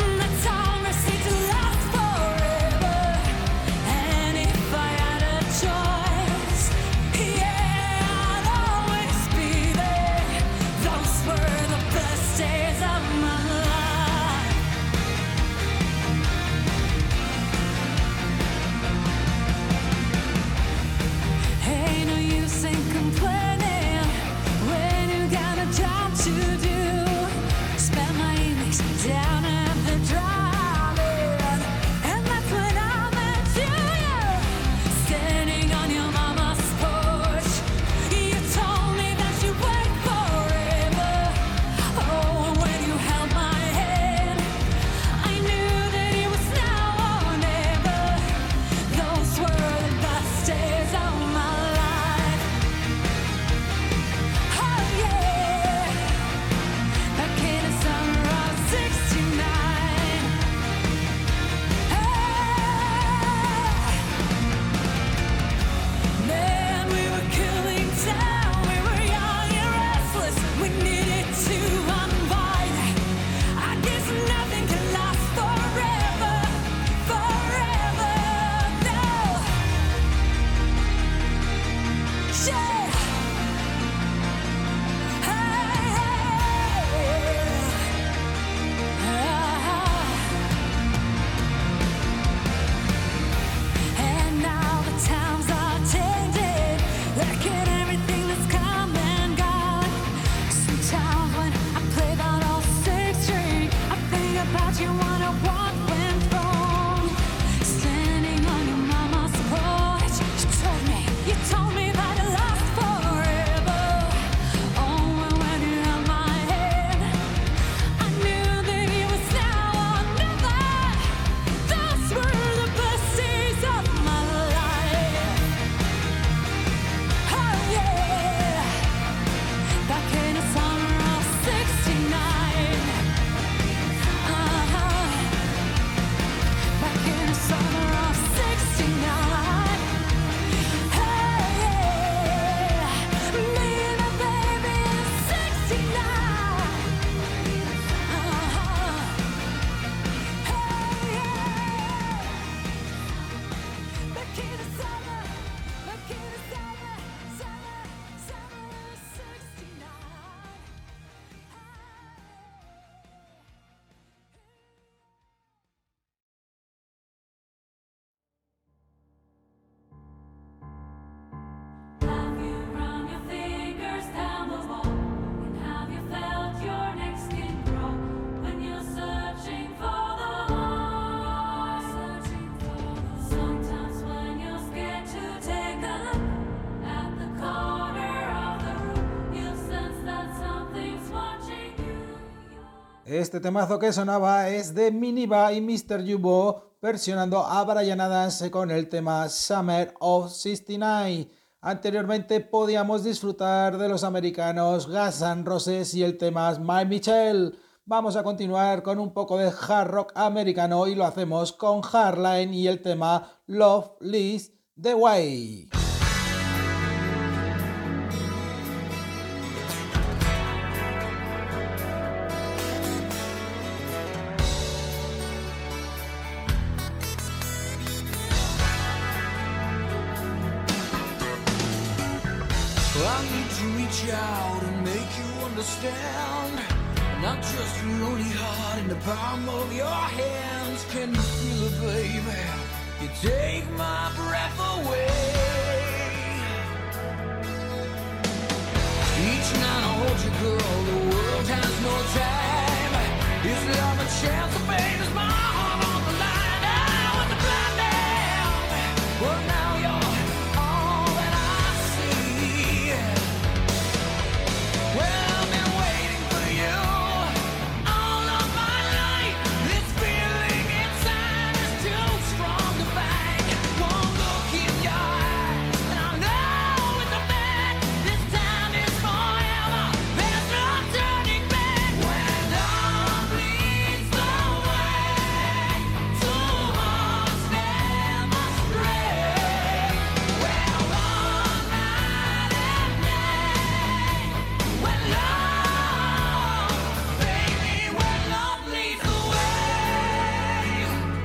Choice Este temazo que sonaba es de Miniba y Mr. Yubo versionando a Bryan Adams con el tema Summer of '69. Anteriormente podíamos disfrutar de los americanos Guns N' Roses y el tema My Michelle. Vamos a continuar con un poco de hard rock americano y lo hacemos con Hardline y el tema Love Leads the Way. I need to reach out and make you understand. Not just a lonely heart in the palm of your hands. Can you feel it, baby? You take my breath away. Each night I hold you, girl, the world has no time. Is love a chance to fade? Is my heart on the line? Now with the blind man. Well, now you're all that I see. Well, I've been waiting for you all of my life. This feeling inside is too strong to fight. One look in your eyes, and I know it's a fact. This time is forever. There's no turning back. When love leads the way, two hearts never stray. Well, one night and day, when love, baby, when love leads the way.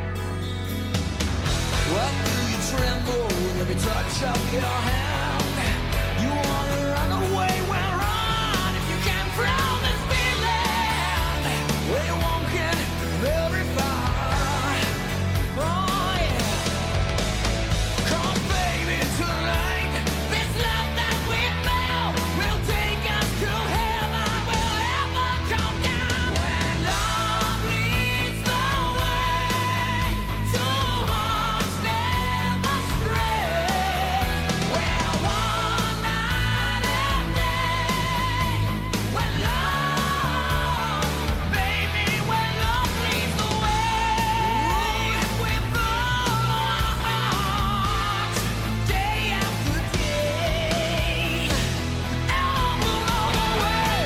Why do you tremble with every touch of your hand? You wanna run away, well run if you can from this feeling. Well, you won't get very far. Oh yeah. Come baby tonight. This love that we felt will take us to heaven. Will ever come down. When love leads the way, two hearts never stray. Well, one night and day, when love, baby, when love leads the way, we follow our hearts day after day, and we'll go away.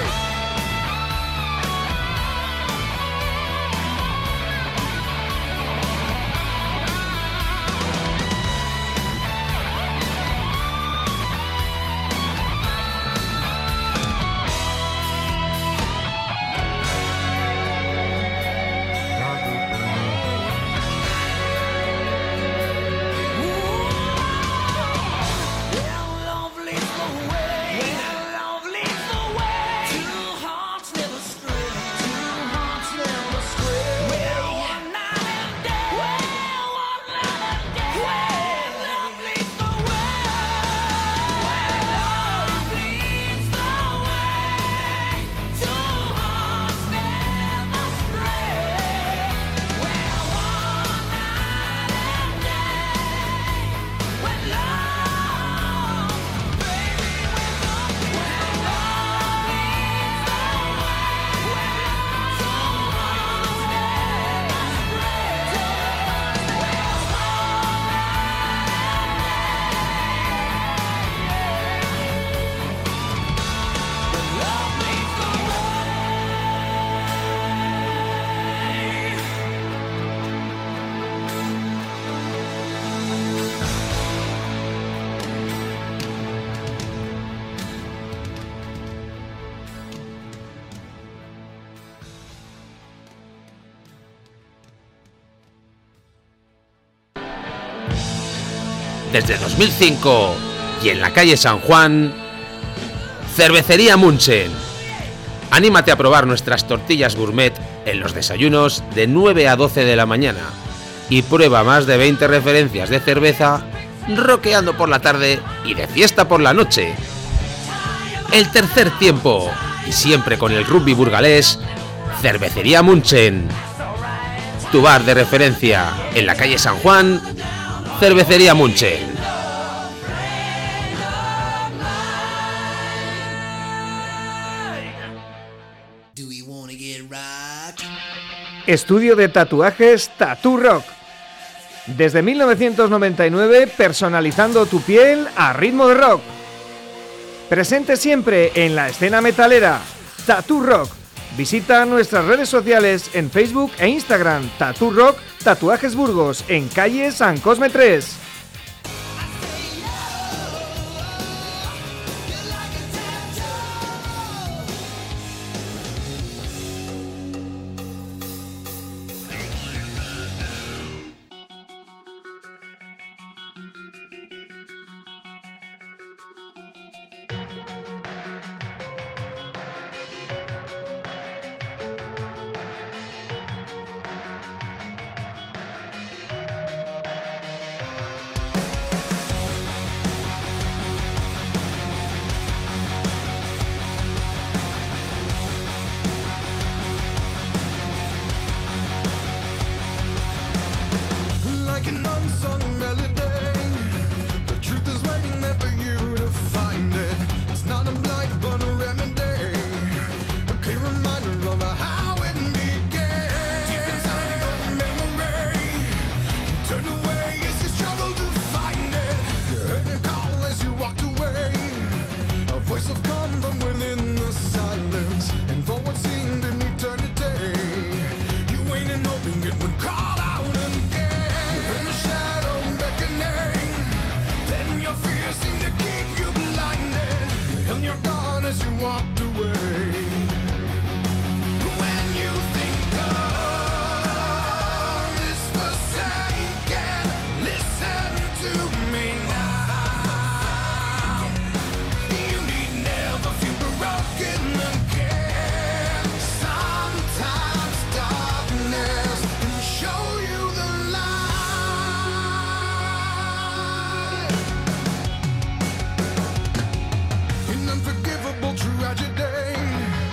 When love leads the way, when love leads the way, two hearts never stray, two hearts never stray. Well, one night and day, well, one night and day, when love leads the way, when love leads the way, two hearts never stray. Well, one night and day, when love, baby, when love leads the way, two hearts Desde 2005 y en la calle San Juan, Cervecería Munchen. Anímate a probar nuestras tortillas gourmet en los desayunos de 9 a 12 de la mañana y prueba más de 20 referencias de cerveza rockeando por la tarde y de fiesta por la noche. El tercer tiempo y siempre con el rugby burgalés, Cervecería Munchen. Tu bar de referencia en la calle San Juan, Cervecería Munchen. Do we wanna get right? Estudio de tatuajes Tattoo Rock. Desde 1999, personalizando tu piel a ritmo de rock. Presente siempre en la escena metalera. Tattoo Rock. Visita nuestras redes sociales en Facebook e Instagram. Tattoo Rock Tatuajes Burgos, en calle San Cosme 3. Like an unsung melody, the truth is waiting there for you to find it. It's not a blight but a remedy, a clear reminder of how it began. Deep inside your memory, you turned away as you struggled to find it. You heard a call as you walked away, a voice of calm from within the silence, and for what seemed an eternity, you waited and hoping it would call out again. In the shadow beckoning, then your fears seem to keep you blinded. You held your gun as you walked away. When you think of this forsaken, listen to me now. You need never feel broken again. Sometimes darkness can show you the light. An unforgivable tragedy,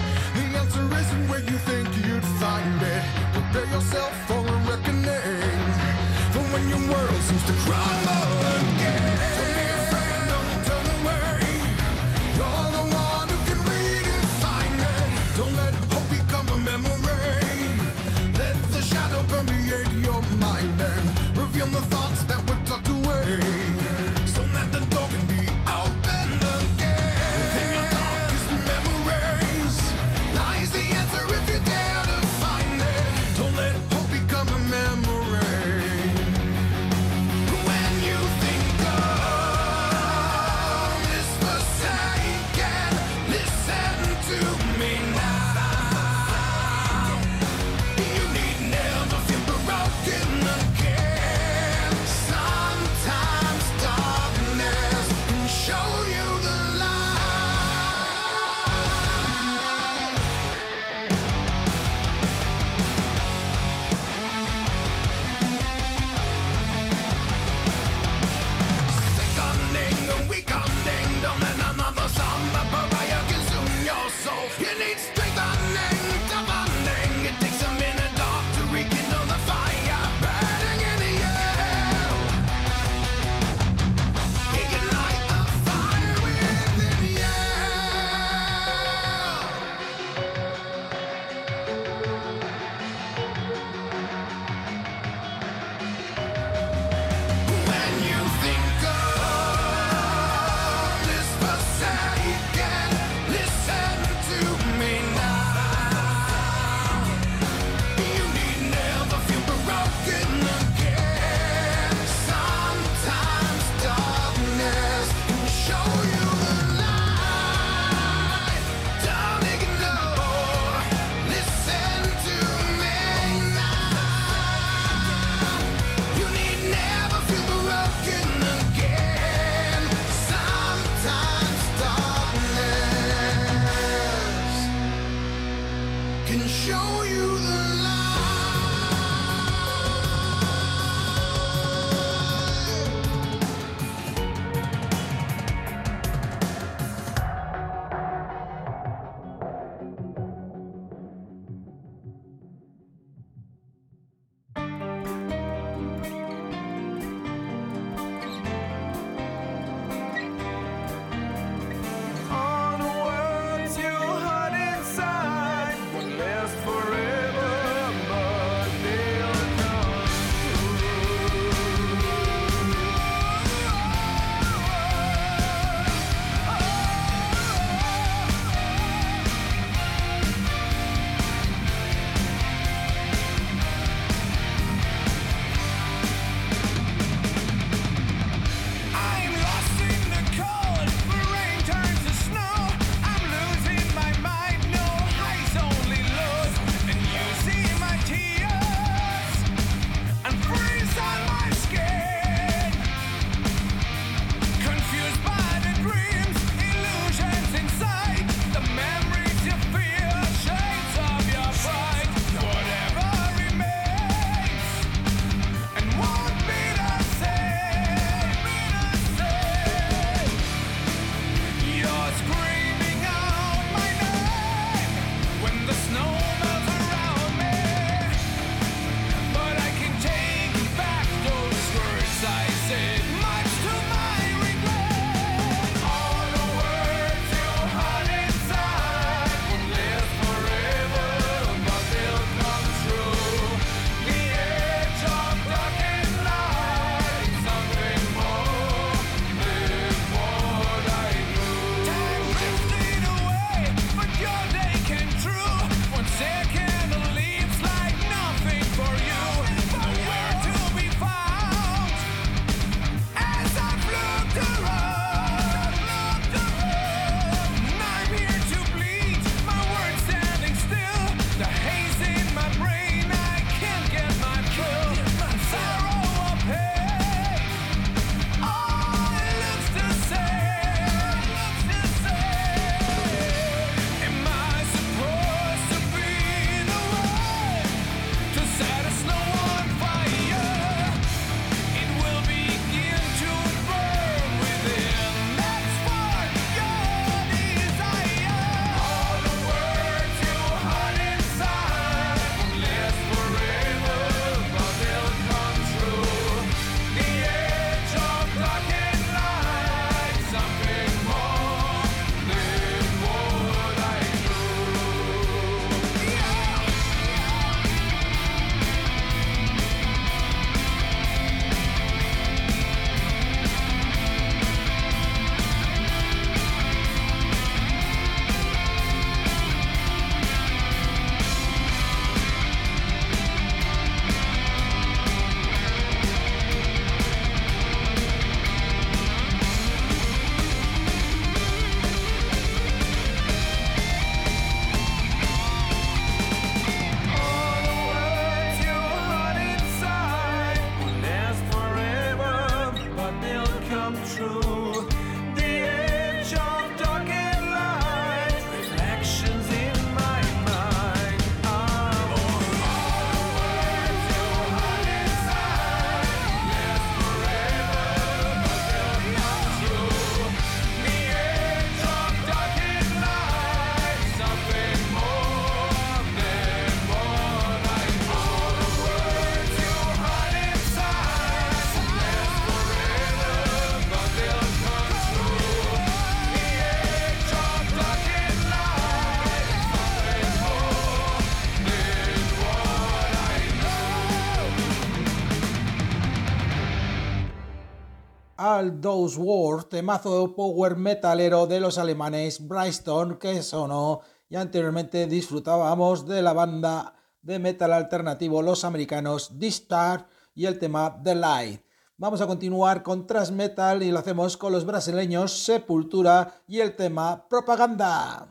All Those Words, temazo power metalero de los alemanes Brightstone que sonó, y anteriormente disfrutábamos de la banda de metal alternativo los americanos D-Star y el tema The Light. Vamos a continuar con thrash metal y lo hacemos con los brasileños Sepultura y el tema Propaganda.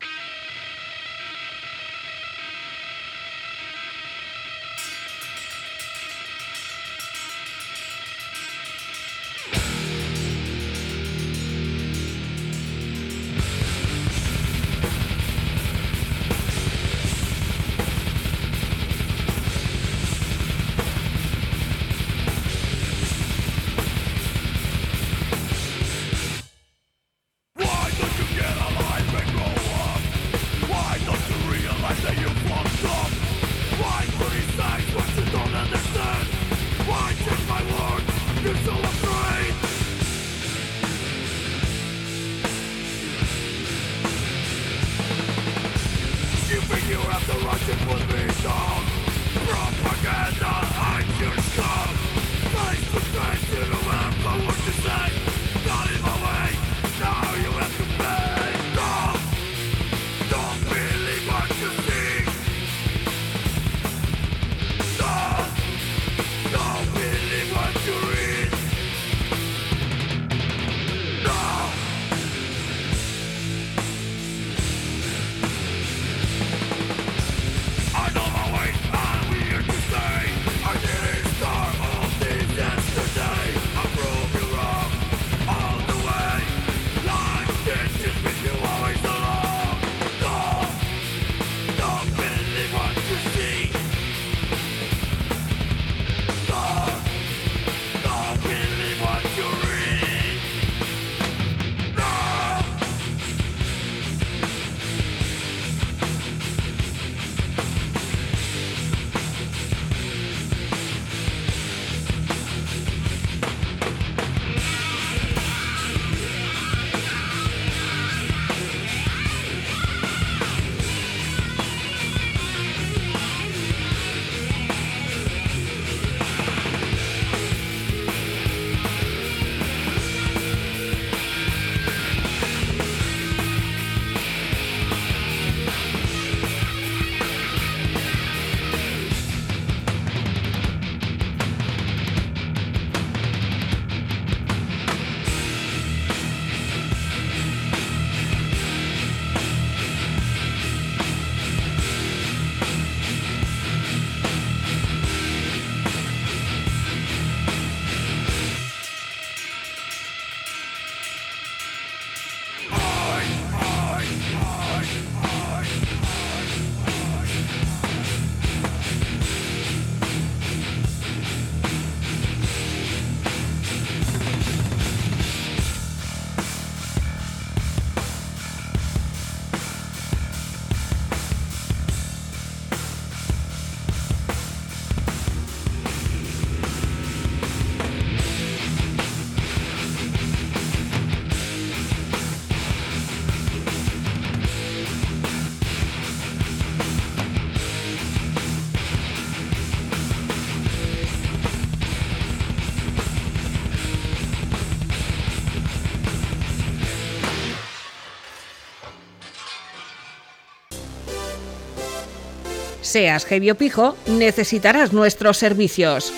Seas heavy o pijo, necesitarás nuestros servicios.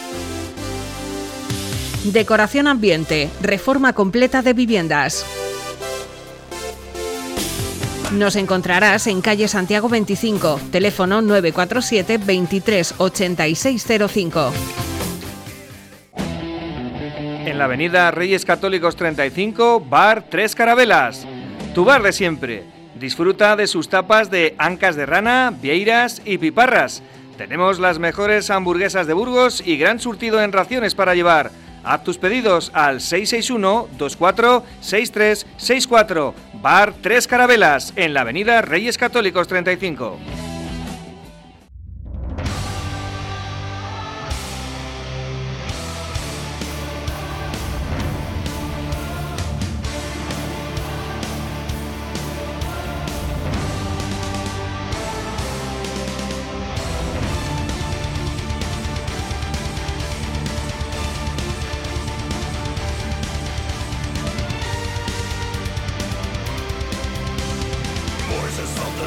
Decoración ambiente, reforma completa de viviendas. Nos encontrarás en calle Santiago 25, teléfono 947 23 8605. En la avenida Reyes Católicos 35, Bar Tres Carabelas, tu bar de siempre. Disfruta de sus tapas de ancas de rana, vieiras y piparras. Tenemos las mejores hamburguesas de Burgos y gran surtido en raciones para llevar. Haz tus pedidos al 661-246364. Bar Tres Carabelas, en la avenida Reyes Católicos 35.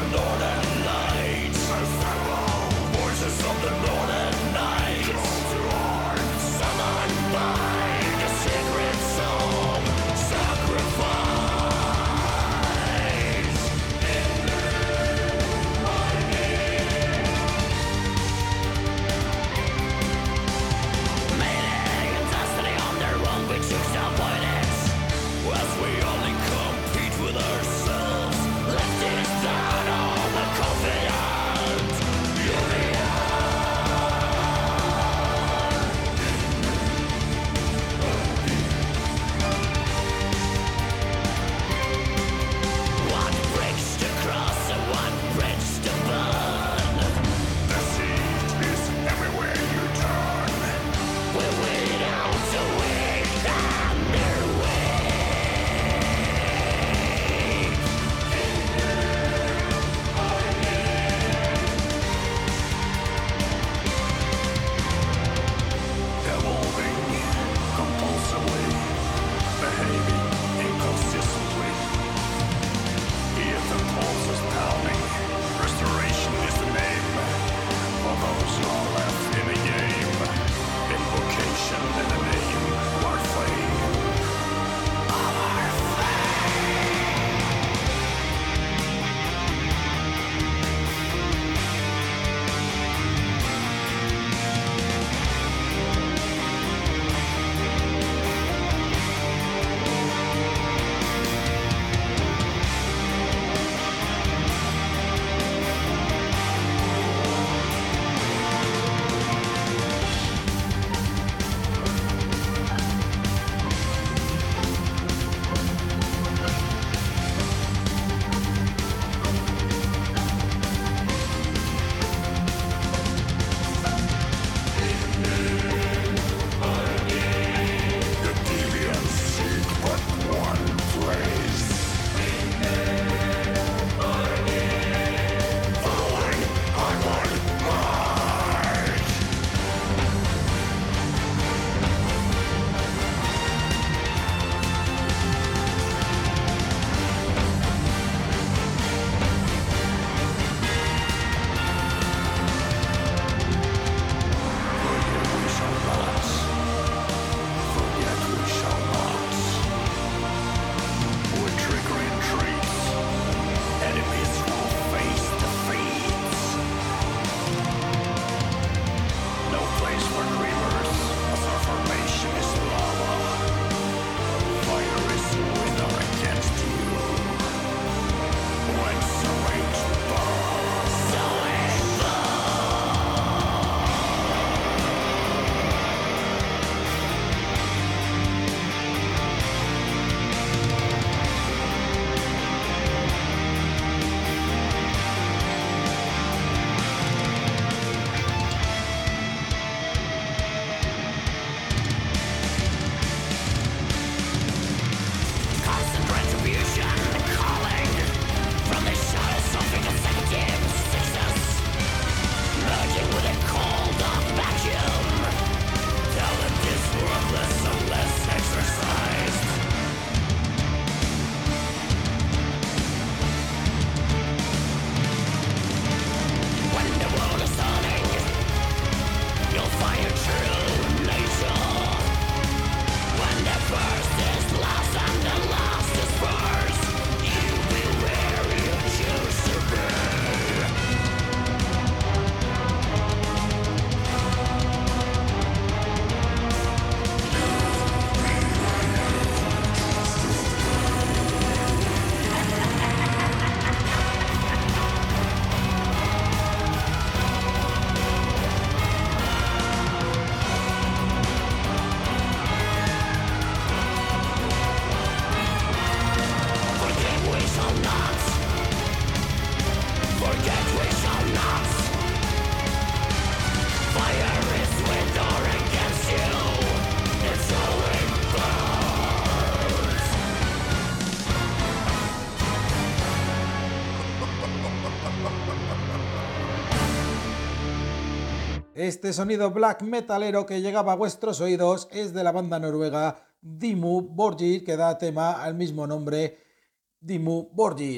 Este sonido black metalero que llegaba a vuestros oídos es de la banda noruega Dimmu Borgir, que da tema al mismo nombre, Dimmu Borgir.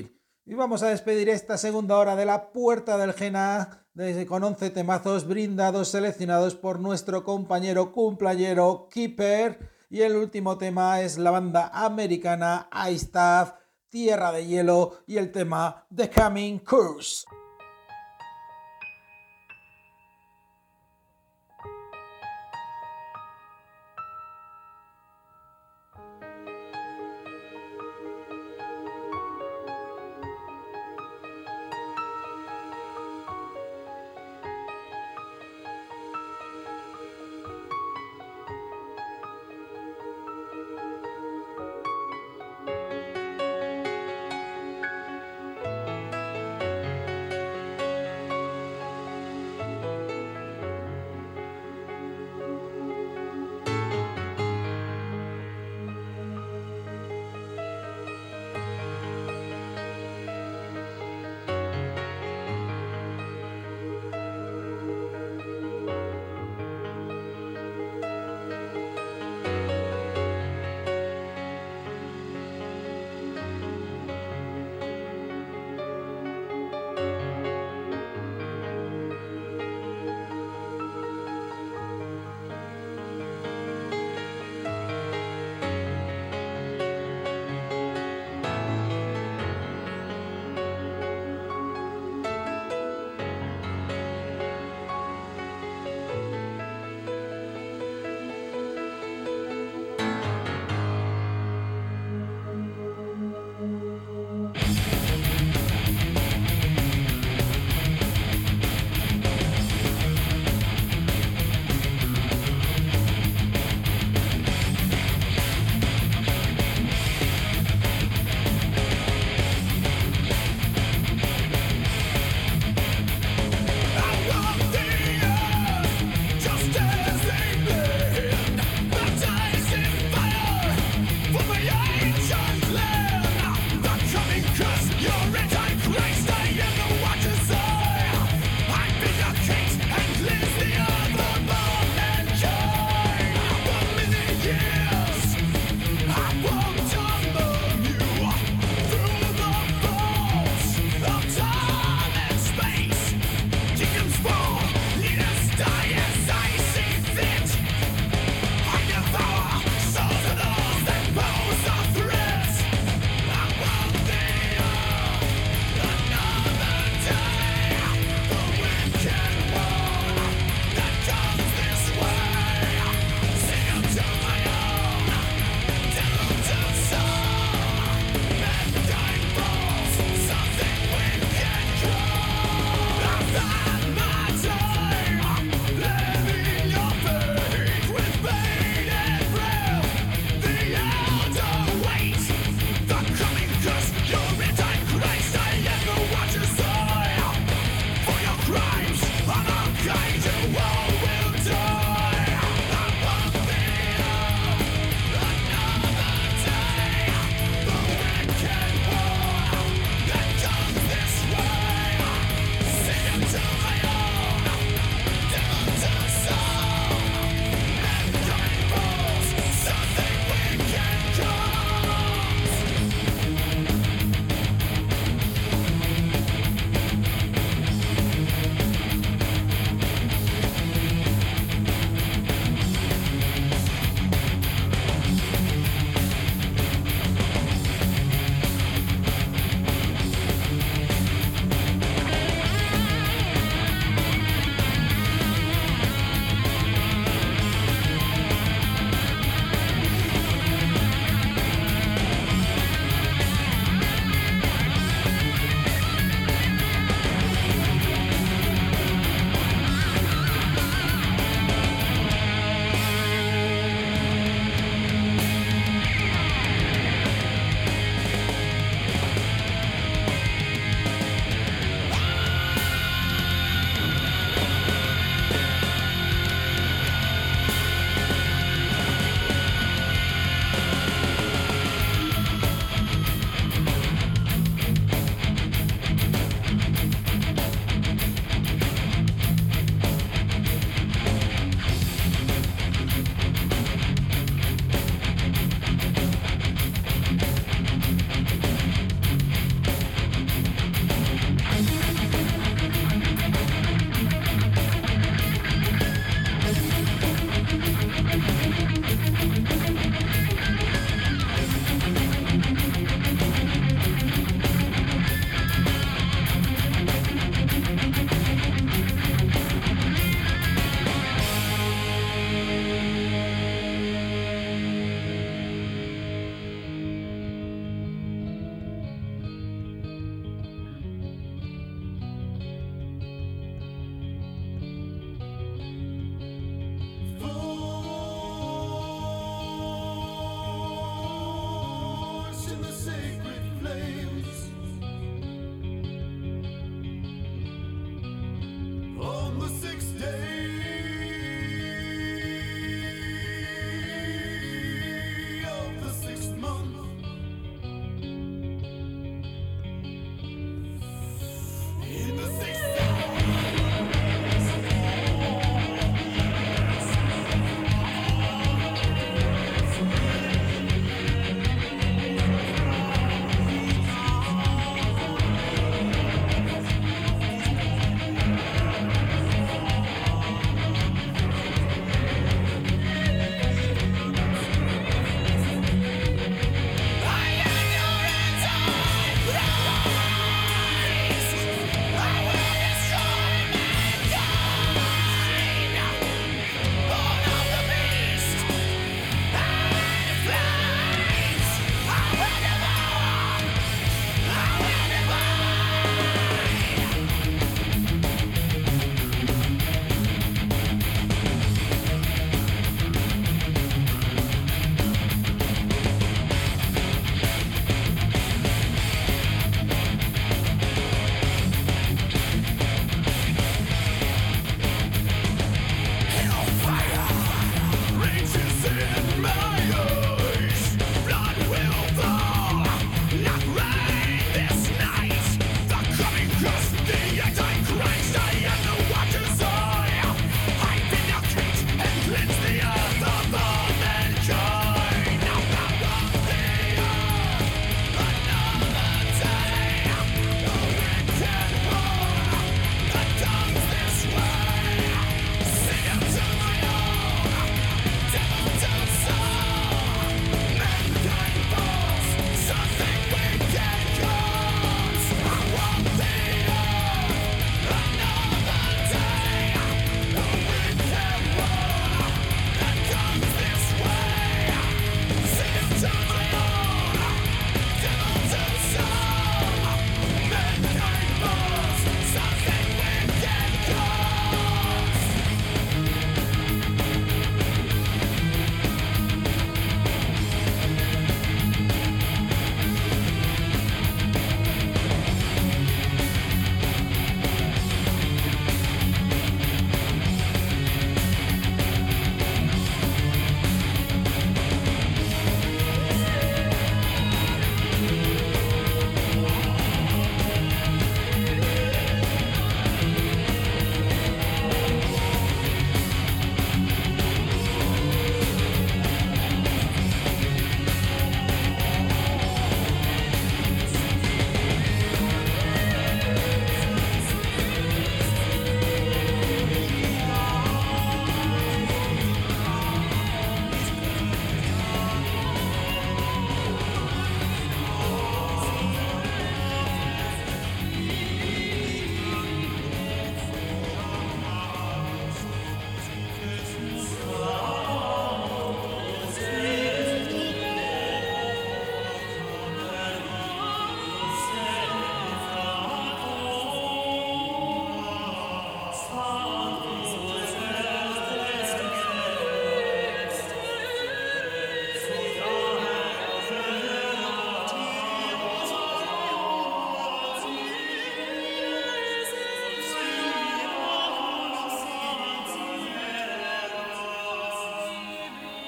Y vamos a despedir esta segunda hora de la Puerta del Jena con 11 temazos brindados, seleccionados por nuestro compañero cumpleañero Keeper. Y el último tema es la banda americana Iced Tierra de Hielo y el tema The Coming Curse.